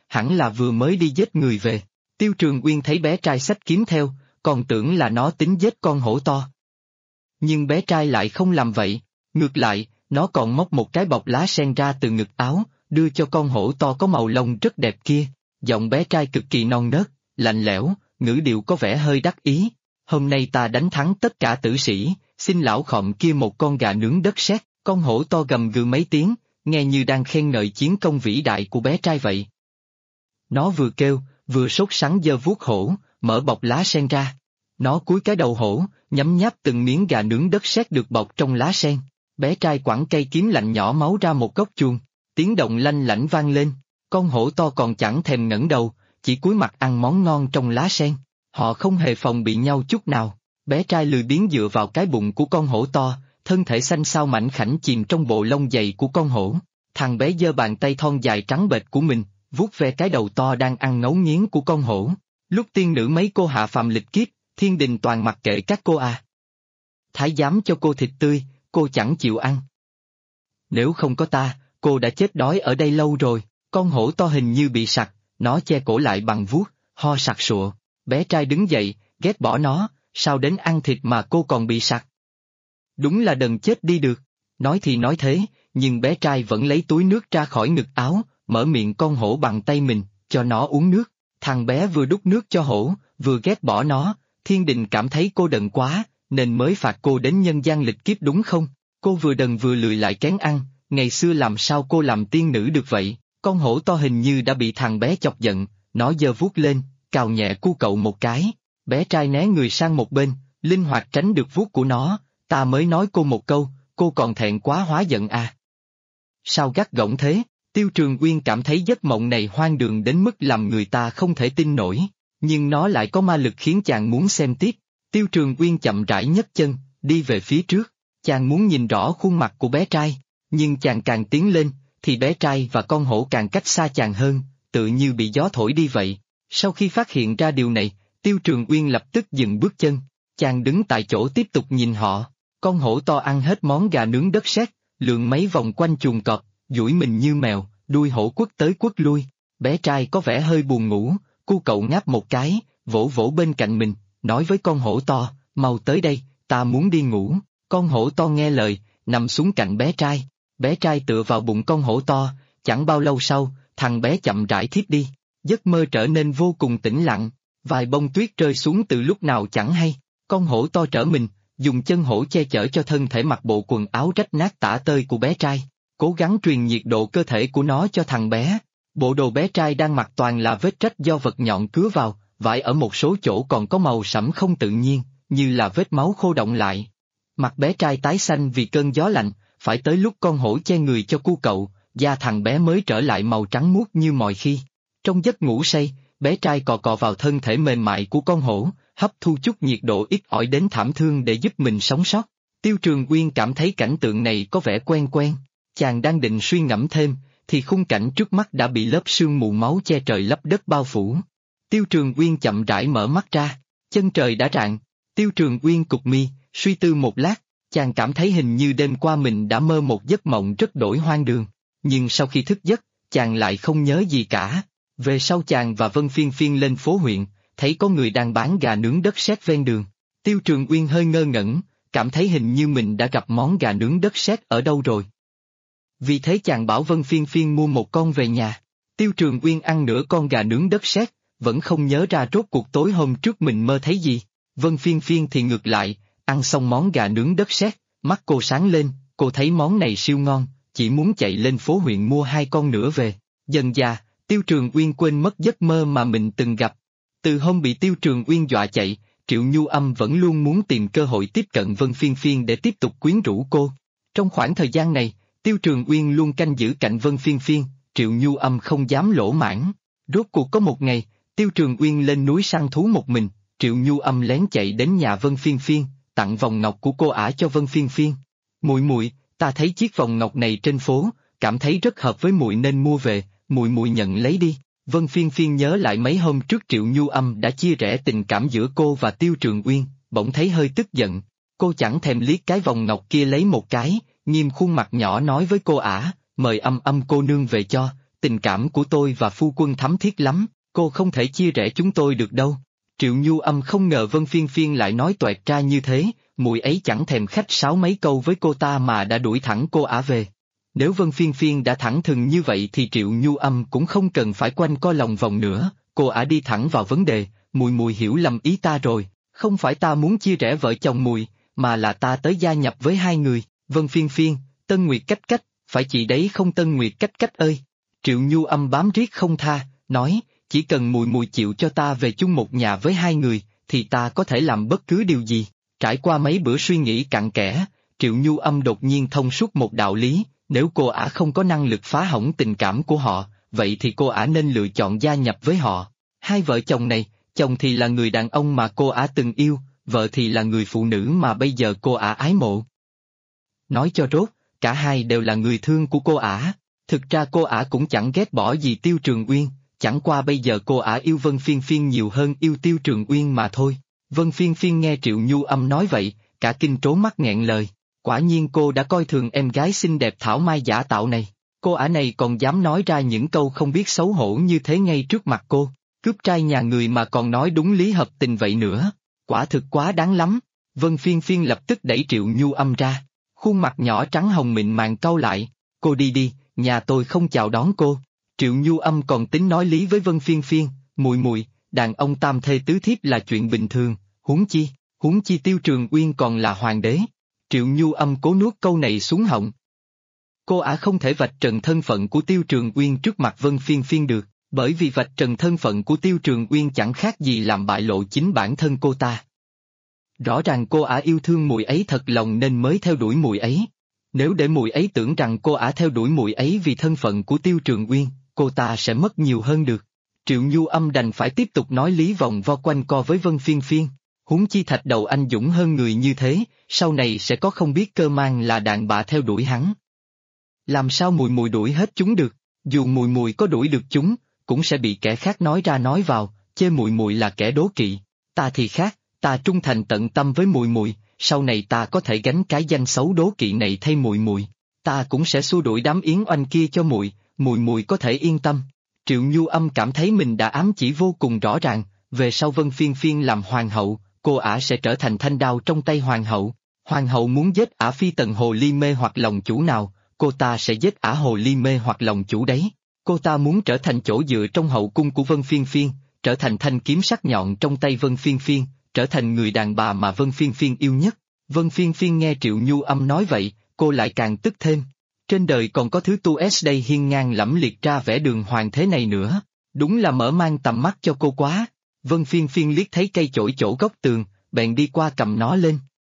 hẳn là vừa mới đi giết người về. Tiêu Trường Uyên thấy bé trai xách kiếm theo, còn tưởng là nó tính giết con hổ to. Nhưng bé trai lại không làm vậy, ngược lại, nó còn móc một cái bọc lá sen ra từ ngực áo, đưa cho con hổ to có màu lông rất đẹp kia. Giọng bé trai cực kỳ non nớt, lạnh lẽo, ngữ điệu có vẻ hơi đắc ý. Hôm nay ta đánh thắng tất cả tử sĩ, xin lão khọm kia một con gà nướng đất sét. Con hổ to gầm gừ mấy tiếng, nghe như đang khen ngợi chiến công vĩ đại của bé trai vậy. Nó vừa kêu, vừa sốt sắng giơ vuốt hổ, mở bọc lá sen ra. Nó cúi cái đầu hổ, nhấm nháp từng miếng gà nướng đất sét được bọc trong lá sen. Bé trai quẳng cây kiếm lạnh nhỏ máu ra một góc chuông, tiếng động lanh lảnh vang lên. Con hổ to còn chẳng thèm ngẩng đầu, chỉ cúi mặt ăn món ngon trong lá sen. Họ không hề phòng bị nhau chút nào. Bé trai lười biếng dựa vào cái bụng của con hổ to, thân thể xanh xao mảnh khảnh chìm trong bộ lông dày của con hổ. Thằng bé giơ bàn tay thon dài trắng bệch của mình, vuốt ve cái đầu to đang ăn ngấu nghiến của con hổ. Lúc tiên nữ mấy cô hạ phàm lịch kiếp, thiên đình toàn mặc kệ các cô à. Thái giám cho cô thịt tươi, cô chẳng chịu ăn. Nếu không có ta, cô đã chết đói ở đây lâu rồi. Con hổ to hình như bị sặc, nó che cổ lại bằng vuốt, ho sặc sụa. Bé trai đứng dậy, ghét bỏ nó, sao đến ăn thịt mà cô còn bị sặc. Đúng là đần chết đi được. Nói thì nói thế, nhưng bé trai vẫn lấy túi nước ra khỏi ngực áo, mở miệng con hổ bằng tay mình, cho nó uống nước. Thằng bé vừa đút nước cho hổ, vừa ghét bỏ nó. Thiên đình cảm thấy cô đần quá, nên mới phạt cô đến nhân gian lịch kiếp đúng không? Cô vừa đần vừa lười lại kén ăn, ngày xưa làm sao cô làm tiên nữ được vậy? Con hổ to hình như đã bị thằng bé chọc giận, nó giơ vuốt lên, cào nhẹ cu cậu một cái. Bé trai né người sang một bên, linh hoạt tránh được vuốt của nó. Ta mới nói cô một câu, cô còn thẹn quá hóa giận à? Sao gắt gỏng thế? Tiêu Trường Uyên cảm thấy giấc mộng này hoang đường đến mức làm người ta không thể tin nổi, nhưng nó lại có ma lực khiến chàng muốn xem tiếp. Tiêu Trường Uyên chậm rãi nhấc chân, đi về phía trước. Chàng muốn nhìn rõ khuôn mặt của bé trai, nhưng chàng càng tiến lên, thì bé trai và con hổ càng cách xa chàng hơn, tự như bị gió thổi đi vậy. Sau khi phát hiện ra điều này, Tiêu Trường Uyên lập tức dừng bước chân. Chàng đứng tại chỗ tiếp tục nhìn họ. Con hổ to ăn hết món gà nướng đất sét, lượn mấy vòng quanh chuồng cọp, duỗi mình như mèo, đuôi hổ quất tới quất lui. Bé trai có vẻ hơi buồn ngủ, cu cậu ngáp một cái, vỗ vỗ bên cạnh mình, nói với con hổ to, mau tới đây, ta muốn đi ngủ. Con hổ to nghe lời, nằm xuống cạnh bé trai. Bé trai tựa vào bụng con hổ to, chẳng bao lâu sau, thằng bé chậm rãi thiếp đi. Giấc mơ trở nên vô cùng tĩnh lặng, vài bông tuyết rơi xuống từ lúc nào chẳng hay. Con hổ to trở mình, dùng chân hổ che chở cho thân thể mặc bộ quần áo rách nát tả tơi của bé trai, cố gắng truyền nhiệt độ cơ thể của nó cho thằng bé. Bộ đồ bé trai đang mặc toàn là vết rách do vật nhọn cứa vào, vải ở một số chỗ còn có màu sẫm không tự nhiên, như là vết máu khô đọng lại. Mặt bé trai tái xanh vì cơn gió lạnh, phải tới lúc con hổ che người cho cu cậu, da thằng bé mới trở lại màu trắng muốt như mọi khi. Trong giấc ngủ say, bé trai cò cò vào thân thể mềm mại của con hổ, hấp thu chút nhiệt độ ít ỏi đến thảm thương để giúp mình sống sót. Tiêu Trường Uyên cảm thấy cảnh tượng này có vẻ quen quen. Chàng đang định suy ngẫm thêm, thì khung cảnh trước mắt đã bị lớp sương mù máu che trời lấp đất bao phủ. Tiêu Trường Uyên chậm rãi mở mắt ra, chân trời đã rạng. Tiêu Trường Uyên cụp mi, suy tư một lát, chàng cảm thấy hình như đêm qua mình đã mơ một giấc mộng rất đổi hoang đường. Nhưng sau khi thức giấc, chàng lại không nhớ gì cả. Về sau chàng và Vân Phiên Phiên lên phố huyện, thấy có người đang bán gà nướng đất sét ven đường. Tiêu Trường Uyên hơi ngơ ngẩn, cảm thấy hình như mình đã gặp món gà nướng đất sét ở đâu rồi. Vì thế chàng bảo Vân Phiên Phiên mua một con về nhà. Tiêu Trường Uyên ăn nửa con gà nướng đất sét, vẫn không nhớ ra rốt cuộc tối hôm trước mình mơ thấy gì. Vân Phiên Phiên thì ngược lại, ăn xong món gà nướng đất sét, mắt cô sáng lên, cô thấy món này siêu ngon, chỉ muốn chạy lên phố huyện mua 2 con nữa về. Dần dà, Tiêu Trường Uyên quên mất giấc mơ mà mình từng gặp. Từ hôm bị Tiêu Trường Uyên dọa chạy, Triệu Nhu Âm vẫn luôn muốn tìm cơ hội tiếp cận Vân Phiên Phiên để tiếp tục quyến rũ cô. Trong khoảng thời gian này, Tiêu Trường Uyên luôn canh giữ cạnh Vân Phiên Phiên, Triệu Nhu Âm không dám lỗ mãn. Rốt cuộc có một ngày, Tiêu Trường Uyên lên núi săn thú một mình, Triệu Nhu Âm lén chạy đến nhà Vân Phiên Phiên, tặng vòng ngọc của cô ả cho Vân Phiên Phiên. Muội muội, ta thấy chiếc vòng ngọc này trên phố, cảm thấy rất hợp với muội nên mua về, muội muội nhận lấy đi. Vân Phiên Phiên nhớ lại mấy hôm trước Triệu Nhu Âm đã chia rẽ tình cảm giữa cô và Tiêu Trường Uyên, bỗng thấy hơi tức giận. Cô chẳng thèm liếc cái vòng ngọc kia lấy một cái, nghiêm khuôn mặt nhỏ nói với cô ả, mời Âm Âm cô nương về cho, tình cảm của tôi và phu quân thắm thiết lắm, cô không thể chia rẽ chúng tôi được đâu. Triệu Nhu Âm không ngờ Vân Phiên Phiên lại nói toẹt ra như thế, muội ấy chẳng thèm khách sáo mấy câu với cô ta mà đã đuổi thẳng cô ả về. Nếu Vân Phiên Phiên đã thẳng thừng như vậy thì Triệu Nhu Âm cũng không cần phải quanh co lòng vòng nữa, cô ả đi thẳng vào vấn đề, mùi hiểu lầm ý ta rồi, không phải ta muốn chia rẽ vợ chồng mùi, mà là ta tới gia nhập với hai người, Vân Phiên Phiên, Tân Nguyệt Cách, phải chị đấy không Tân Nguyệt Cách ơi. Triệu Nhu Âm bám riết không tha, nói, chỉ cần mùi chịu cho ta về chung một nhà với hai người, thì ta có thể làm bất cứ điều gì. Trải qua mấy bữa suy nghĩ cặn kẽ, Triệu Nhu Âm đột nhiên thông suốt một đạo lý, nếu cô ả không có năng lực phá hỏng tình cảm của họ, vậy thì cô ả nên lựa chọn gia nhập với họ. Hai vợ chồng này, chồng thì là người đàn ông mà cô ả từng yêu, vợ thì là người phụ nữ mà bây giờ cô ả ái mộ. Nói cho rốt, cả hai đều là người thương của cô ả. Thực ra cô ả cũng chẳng ghét bỏ gì Tiêu Trường Uyên, chẳng qua bây giờ cô ả yêu Vân Phiên Phiên nhiều hơn yêu Tiêu Trường Uyên mà thôi. Vân Phiên Phiên nghe Triệu Nhu Âm nói vậy, cả kinh trố mắt nghẹn lời. Quả nhiên cô đã coi thường em gái xinh đẹp thảo mai giả tạo này. Cô ả này còn dám nói ra những câu không biết xấu hổ như thế ngay trước mặt cô. Cướp trai nhà người mà còn nói đúng lý hợp tình vậy nữa. Quả thực quá đáng lắm. Vân Phiên Phiên lập tức đẩy Triệu Nhu Âm ra. Khuôn mặt nhỏ trắng hồng mịn màng cau lại. Cô đi đi, nhà tôi không chào đón cô. Triệu Nhu Âm còn tính nói lý với Vân Phiên Phiên, mùi, đàn ông tam thê tứ thiếp là chuyện bình thường, huống chi Tiêu Trường Uyên còn là hoàng đế. Triệu Nhu Âm cố nuốt câu này xuống họng. Cô ả không thể vạch trần thân phận của Tiêu Trường Uyên trước mặt Vân Phiên Phiên được, bởi vì vạch trần thân phận của Tiêu Trường Uyên chẳng khác gì làm bại lộ chính bản thân cô ta. Rõ ràng cô ả yêu thương muội ấy thật lòng nên mới theo đuổi muội ấy. Nếu để muội ấy tưởng rằng cô ả theo đuổi muội ấy vì thân phận của Tiêu Trường Uyên, cô ta sẽ mất nhiều hơn được. Triệu Nhu Âm đành phải tiếp tục nói lý vòng vo quanh co với Vân Phiên Phiên. Huống chi thạch đầu anh dũng hơn người như thế, sau này sẽ có không biết cơ mang là đàn bà theo đuổi hắn. Làm sao mùi đuổi hết chúng được, dù mùi có đuổi được chúng, cũng sẽ bị kẻ khác nói ra nói vào, chê mùi là kẻ đố kỵ. Ta thì khác, ta trung thành tận tâm với mùi, sau này ta có thể gánh cái danh xấu đố kỵ này thay mùi. Ta cũng sẽ xua đuổi đám yến oanh kia cho mùi có thể yên tâm. Triệu Nhu Âm cảm thấy mình đã ám chỉ vô cùng rõ ràng, về sau Vân Phiên Phiên làm hoàng hậu, cô ả sẽ trở thành thanh đao trong tay hoàng hậu. Hoàng hậu muốn giết ả phi tần hồ ly mê hoặc lòng chủ nào, cô ta sẽ giết ả hồ ly mê hoặc lòng chủ đấy. Cô ta muốn trở thành chỗ dựa trong hậu cung của Vân Phiên Phiên, trở thành thanh kiếm sắc nhọn trong tay Vân Phiên Phiên, trở thành người đàn bà mà Vân Phiên Phiên yêu nhất. Vân Phiên Phiên nghe Triệu Nhu Âm nói vậy, cô lại càng tức thêm. Trên đời còn có thứ tu s đây hiên ngang lẫm liệt ra vẻ đường hoàng thế này nữa, đúng là mở mang tầm mắt cho cô quá. Vân Phiên Phiên liếc thấy cây chổi chỗ góc tường, bèn đi qua cầm nó lên.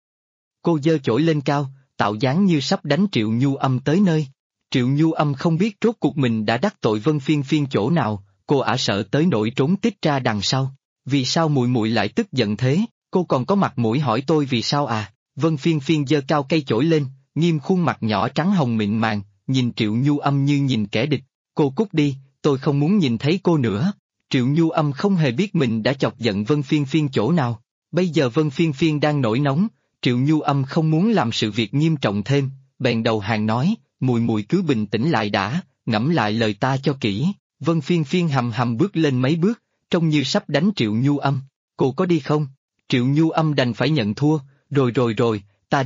Cô giơ chổi lên cao, tạo dáng như sắp đánh Triệu Nhu Âm tới nơi. Triệu Nhu Âm không biết rốt cuộc mình đã đắc tội Vân Phiên Phiên chỗ nào, cô ả sợ tới nỗi trốn tít ra đằng sau. Vì sao mùi lại tức giận thế, cô còn có mặt mũi hỏi tôi vì sao à? Vân Phiên Phiên giơ cao cây chổi lên, nghiêm khuôn mặt nhỏ trắng hồng mịn màng, nhìn Triệu Nhu Âm như nhìn kẻ địch. Cô cút đi, tôi không muốn nhìn thấy cô nữa. Triệu Nhu Âm không hề biết mình đã chọc giận Vân Phiên Phiên chỗ nào. Bây giờ Vân Phiên Phiên đang nổi nóng, Triệu Nhu Âm không muốn làm sự việc nghiêm trọng thêm, bèn đầu hàng nói, mùi cứ bình tĩnh lại đã, ngẫm lại lời ta cho kỹ. Vân Phiên Phiên hầm bước lên mấy bước, trông như sắp đánh Triệu Nhu Âm. Cô có đi không? Triệu Nhu Âm đành phải nhận thua, rồi,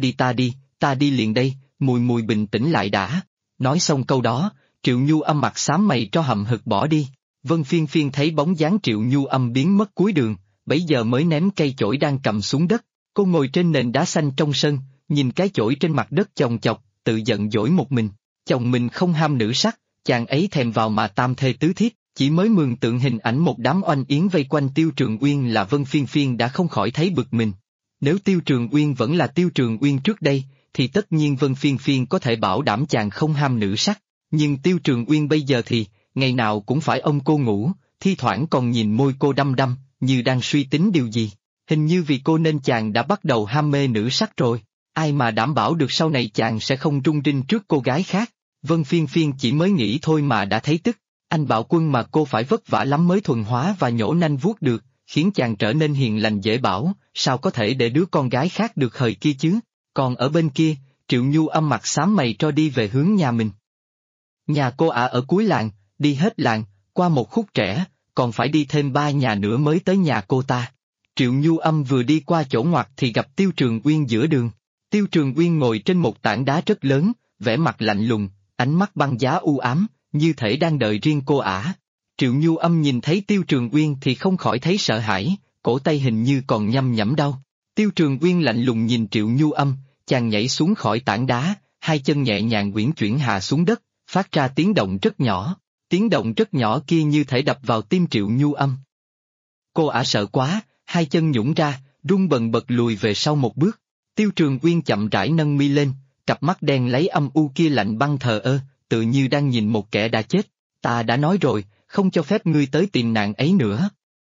ta đi liền đây, mùi bình tĩnh lại đã. Nói xong câu đó, Triệu Nhu Âm mặt xám mày cho hậm hực bỏ đi. Vân Phiên Phiên thấy bóng dáng Triệu Nhu Âm biến mất cuối đường, bấy giờ mới ném cây chổi đang cầm xuống đất. Cô ngồi trên nền đá xanh trong sân, nhìn cái chổi trên mặt đất chồng chọc, tự giận dỗi một mình. Chồng mình không ham nữ sắc, chàng ấy thèm vào mà tam thê tứ thiếp, chỉ mới mường tượng hình ảnh một đám oanh yến vây quanh Tiêu Trường Uyên là Vân Phiên Phiên đã không khỏi thấy bực mình. Nếu Tiêu Trường Uyên vẫn là Tiêu Trường Uyên trước đây, thì tất nhiên Vân Phiên Phiên có thể bảo đảm chàng không ham nữ sắc, nhưng Tiêu Trường Uyên bây giờ thì, ngày nào cũng phải ôm cô ngủ, thi thoảng còn nhìn môi cô đăm đăm, như đang suy tính điều gì. Hình như vì cô nên chàng đã bắt đầu ham mê nữ sắc rồi, ai mà đảm bảo được sau này chàng sẽ không rung rinh trước cô gái khác. Vân Phiên Phiên chỉ mới nghĩ thôi mà đã thấy tức, anh Bạo Quân mà cô phải vất vả lắm mới thuần hóa và nhổ nanh vuốt được, khiến chàng trở nên hiền lành dễ bảo, sao có thể để đứa con gái khác được hời kia chứ. Còn ở bên kia, Triệu Nhu Âm mặt xám mày cho đi về hướng nhà mình. Nhà cô ả ở cuối làng, đi hết làng, qua một khúc rẽ, còn phải đi thêm 3 nhà nữa mới tới nhà cô ta. Triệu Nhu Âm vừa đi qua chỗ ngoặt thì gặp Tiêu Trường Uyên giữa đường. Tiêu Trường Uyên ngồi trên một tảng đá rất lớn, vẻ mặt lạnh lùng, ánh mắt băng giá u ám, như thể đang đợi riêng cô ả. Triệu Nhu Âm nhìn thấy Tiêu Trường Uyên thì không khỏi thấy sợ hãi, cổ tay hình như còn nhăm nhẫm đau. Tiêu Trường Uyên lạnh lùng nhìn Triệu Nhu Âm, chàng nhảy xuống khỏi tảng đá, hai chân nhẹ nhàng uyển chuyển hạ xuống đất, phát ra tiếng động rất nhỏ. Tiếng động rất nhỏ kia như thể đập vào tim Triệu Nhu Âm. Cô ả sợ quá, hai chân nhũn ra, run bần bật lùi về sau một bước. Tiêu Trường Uyên chậm rãi nâng mi lên, cặp mắt đen lấy âm u kia lạnh băng thờ ơ, tự như đang nhìn một kẻ đã chết. Ta đã nói rồi, không cho phép ngươi tới tìm nàng ấy nữa.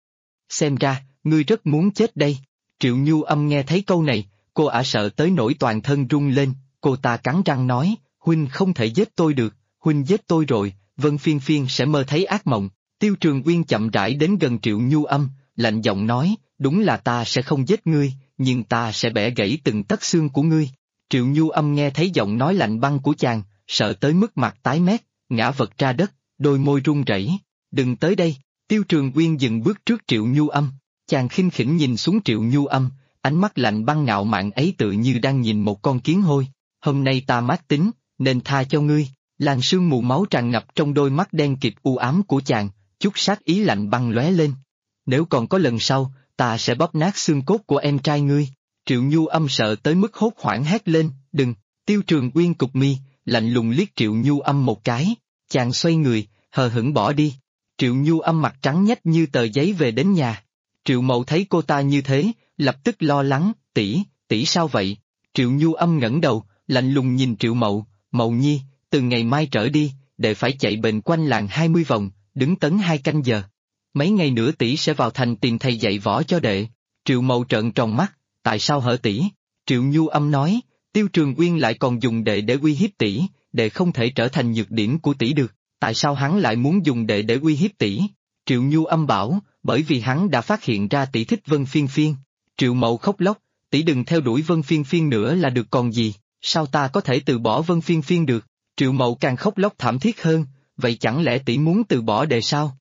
Xem ra, ngươi rất muốn chết đây. Triệu Nhu Âm nghe thấy câu này, cô ả sợ tới nỗi toàn thân run lên, cô ta cắn răng nói, huynh không thể giết tôi được, huynh giết tôi rồi, Vân Phiên Phiên sẽ mơ thấy ác mộng. Tiêu Trường Uyên chậm rãi đến gần Triệu Nhu Âm, lạnh giọng nói, đúng là ta sẽ không giết ngươi, nhưng ta sẽ bẻ gãy từng tấc xương của ngươi. Triệu Nhu Âm nghe thấy giọng nói lạnh băng của chàng, sợ tới mức mặt tái mét, ngã vật ra đất, đôi môi run rẩy. Đừng tới đây. Tiêu Trường Uyên dừng bước trước Triệu Nhu Âm, chàng khinh khỉnh nhìn xuống Triệu Nhu Âm, ánh mắt lạnh băng ngạo mạn ấy tự như đang nhìn một con kiến hôi. Hôm nay ta mát tính, nên tha cho ngươi. Làn sương mù máu tràn ngập trong đôi mắt đen kịt u ám của chàng, chút sát ý lạnh băng lóe lên. Nếu còn có lần sau, ta sẽ bóp nát xương cốt của em trai ngươi. Triệu Nhu Âm sợ tới mức hốt hoảng hét lên, đừng. Tiêu Trường Uyên cụp mi, lạnh lùng liếc Triệu Nhu Âm một cái, chàng xoay người, hờ hững bỏ đi. Triệu Nhu Âm mặt trắng nhách như tờ giấy về đến nhà. Triệu Mậu thấy cô ta như thế, lập tức lo lắng, tỷ sao vậy? Triệu Nhu Âm ngẩng đầu, lạnh lùng nhìn Triệu Mậu, Mậu nhi, từ ngày mai trở đi, đệ phải chạy bền quanh làng 20 vòng, đứng tấn 2 canh giờ. Mấy ngày nữa tỷ sẽ vào thành tìm thầy dạy võ cho đệ. Triệu Mậu trợn tròn mắt, tại sao hở tỷ? Triệu Nhu Âm nói, Tiêu Trường Uyên lại còn dùng đệ để uy hiếp tỷ, đệ không thể trở thành nhược điểm của tỷ được, tại sao hắn lại muốn dùng đệ để uy hiếp tỷ? Triệu Nhu Âm bảo, bởi vì hắn đã phát hiện ra tỷ thích Vân Phiên Phiên. Triệu Mậu khóc lóc, tỷ đừng theo đuổi Vân Phiên Phiên nữa là được còn gì, sao ta có thể từ bỏ Vân Phiên Phiên được? Triệu Mậu càng khóc lóc thảm thiết hơn, vậy chẳng lẽ tỷ muốn từ bỏ đệ sao?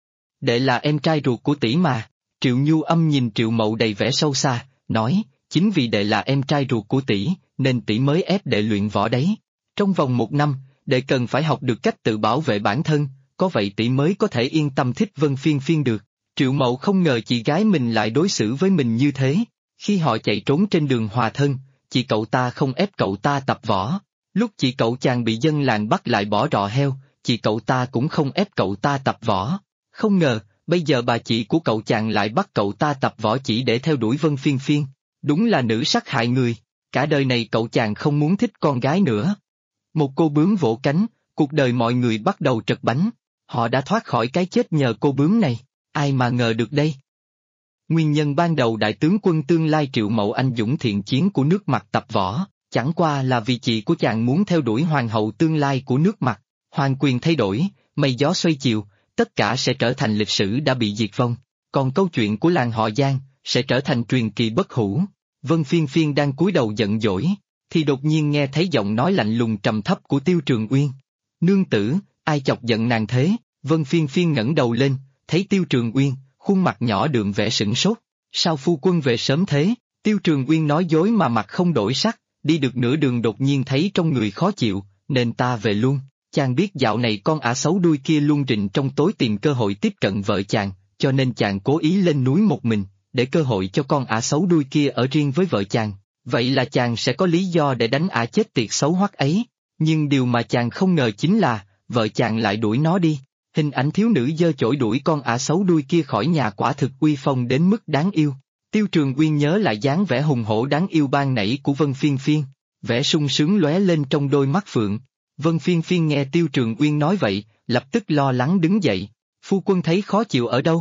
Đệ là em trai ruột của tỷ mà. Triệu Nhu Âm nhìn Triệu Mậu đầy vẻ sâu xa, nói, chính vì đệ là em trai ruột của tỷ, nên tỷ mới ép đệ luyện võ đấy. Trong vòng 1 năm, đệ cần phải học được cách tự bảo vệ bản thân, có vậy tỷ mới có thể yên tâm thích Vân Phiên Phiên được. Triệu Mậu không ngờ chị gái mình lại đối xử với mình như thế. Khi họ chạy trốn trên đường hòa thân, chị cậu ta không ép cậu ta tập võ. Lúc chị cậu chàng bị dân làng bắt lại bỏ rọ heo, chị cậu ta cũng không ép cậu ta tập võ. Không ngờ, bây giờ bà chị của cậu chàng lại bắt cậu ta tập võ chỉ để theo đuổi Vân Phiên Phiên. Đúng là nữ sát hại người, cả đời này cậu chàng không muốn thích con gái nữa. Một cô bướm vỗ cánh, cuộc đời mọi người bắt đầu trật bánh. Họ đã thoát khỏi cái chết nhờ cô bướm này, ai mà ngờ được đây. Nguyên nhân ban đầu đại tướng quân tương lai Triệu Mậu anh dũng thiện chiến của nước Mặt tập võ, chẳng qua là vì chị của chàng muốn theo đuổi hoàng hậu tương lai của nước Mặt. Hoàng quyền thay đổi, mây gió xoay chiều, tất cả sẽ trở thành lịch sử đã bị diệt vong. Còn câu chuyện của làng họ Giang sẽ trở thành truyền kỳ bất hủ. Vân Phiên Phiên đang cúi đầu giận dỗi, thì đột nhiên nghe thấy giọng nói lạnh lùng trầm thấp của Tiêu Trường Uyên. Nương tử, ai chọc giận nàng thế? Vân Phiên Phiên ngẩng đầu lên, thấy Tiêu Trường Uyên, khuôn mặt nhỏ đượm vẻ sửng sốt. Sao phu quân về sớm thế? Tiêu Trường Uyên nói dối mà mặt không đổi sắc, đi được nửa đường đột nhiên thấy trong người khó chịu, nên ta về luôn. Chàng biết dạo này con ả xấu đuôi kia luôn rình trong tối tìm cơ hội tiếp cận vợ chàng, cho nên chàng cố ý lên núi một mình, để cơ hội cho con ả xấu đuôi kia ở riêng với vợ chàng. Vậy là chàng sẽ có lý do để đánh ả chết tiệt xấu hoắc ấy. Nhưng điều mà chàng không ngờ chính là, vợ chàng lại đuổi nó đi. Hình ảnh thiếu nữ giơ chổi đuổi con ả xấu đuôi kia khỏi nhà quả thực uy phong đến mức đáng yêu. Tiêu Trường Uyên nhớ lại dáng vẻ hùng hổ đáng yêu ban nãy của Vân Phiên Phiên, vẻ sung sướng lóe lên trong đôi mắt phượng. Vân Phiên Phiên nghe Tiêu Trường Uyên nói vậy, lập tức lo lắng đứng dậy. Phu quân thấy khó chịu ở đâu?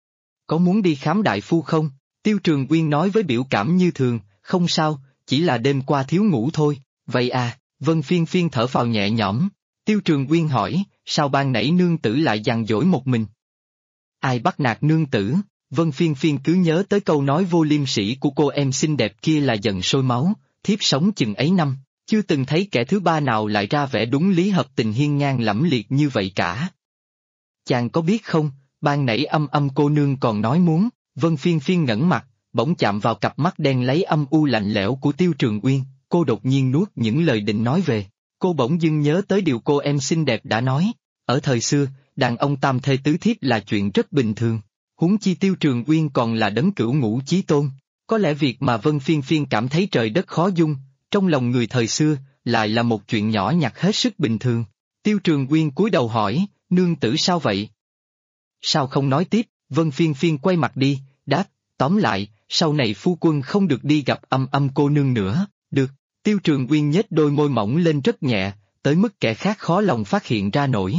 Có muốn đi khám đại phu không? Tiêu Trường Uyên nói với biểu cảm như thường, không sao, chỉ là đêm qua thiếu ngủ thôi. Vậy à, Vân Phiên Phiên thở phào nhẹ nhõm. Tiêu Trường Uyên hỏi, sao ban nãy nương tử lại dằn dỗi một mình? Ai bắt nạt nương tử? Vân Phiên Phiên cứ nhớ tới câu nói vô liêm sỉ của cô em xinh đẹp kia là giận sôi máu, thiếp sống chừng ấy năm, chưa từng thấy kẻ thứ ba nào lại ra vẻ đúng lý hợp tình hiên ngang lẫm liệt như vậy cả. chàng có biết không, ban nãy Âm Âm cô nương còn nói muốn, Vân Phiên Phiên ngẩng mặt, bỗng chạm vào cặp mắt đen lấy âm u lạnh lẽo của Tiêu Trường Uyên, cô đột nhiên nuốt những lời định nói về. Cô bỗng dưng nhớ tới điều cô em xinh đẹp đã nói, ở thời xưa, đàn ông tam thê tứ thiếp là chuyện rất bình thường, huống chi Tiêu Trường Uyên còn là đấng cửu ngũ chí tôn. Có lẽ việc mà Vân Phiên Phiên cảm thấy trời đất khó dung, trong lòng người thời xưa, lại là một chuyện nhỏ nhặt hết sức bình thường. Tiêu Trường Uyên cúi đầu hỏi, nương tử sao vậy? Sao không nói tiếp? Vân Phiên Phiên quay mặt đi, đáp, tóm lại, sau này phu quân không được đi gặp Âm Âm cô nương nữa, được. Tiêu Trường Uyên nhếch đôi môi mỏng lên rất nhẹ, tới mức kẻ khác khó lòng phát hiện ra nổi.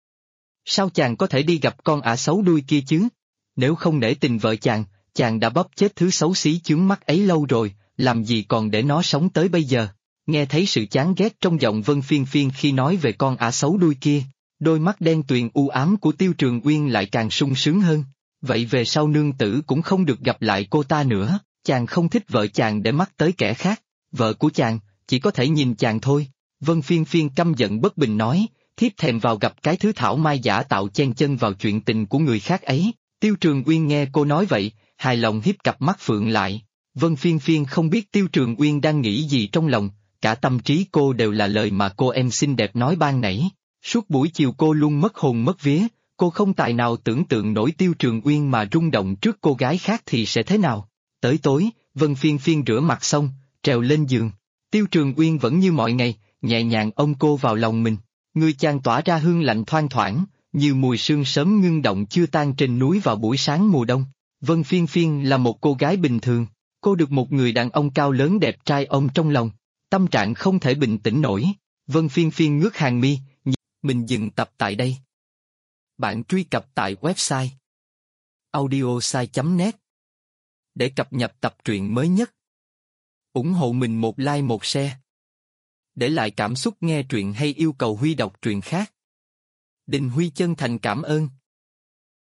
Sao chàng có thể đi gặp con ả xấu đuôi kia chứ? Nếu không nể tình vợ chàng đã bóp chết thứ xấu xí chướng mắt ấy lâu rồi, làm gì còn để nó sống tới bây giờ? Nghe thấy sự chán ghét trong giọng Vân Phiên Phiên khi nói về con ả xấu đuôi kia, đôi mắt đen tuyền u ám của Tiêu Trường Uyên lại càng sung sướng hơn. Vậy về sau nương tử cũng không được gặp lại cô ta nữa, chàng không thích vợ chàng để mắt tới kẻ khác, vợ của chàng, chỉ có thể nhìn chàng thôi. Vân Phiên Phiên căm giận bất bình nói, thiếp thèm vào gặp cái thứ thảo mai giả tạo chen chân vào chuyện tình của người khác ấy. Tiêu Trường Uyên nghe cô nói vậy, hài lòng hiếp cặp mắt phượng lại. Vân Phiên Phiên không biết Tiêu Trường Uyên đang nghĩ gì trong lòng, cả tâm trí cô đều là lời mà cô em xinh đẹp nói ban nãy. Suốt buổi chiều cô luôn mất hồn mất vía, cô không tài nào tưởng tượng nổi Tiêu Trường Uyên mà rung động trước cô gái khác thì sẽ thế nào. Tới tối, Vân Phiên Phiên rửa mặt xong, trèo lên giường. Tiêu Trường Uyên vẫn như mọi ngày, nhẹ nhàng ôm cô vào lòng mình. Người chàng tỏa ra hương lạnh thoang thoảng, như mùi sương sớm ngưng động chưa tan trên núi vào buổi sáng mùa đông. Vân Phiên Phiên là một cô gái bình thường, cô được một người đàn ông cao lớn đẹp trai ôm trong lòng, tâm trạng không thể bình tĩnh nổi. Vân Phiên Phiên ngước hàng mi, mình dừng tập tại đây. Bạn truy cập tại website audiosai.net để cập nhật tập truyện mới nhất. Ủng hộ mình một like một share. Để lại cảm xúc nghe truyện hay yêu cầu Huy đọc truyện khác. Đình Huy chân thành cảm ơn.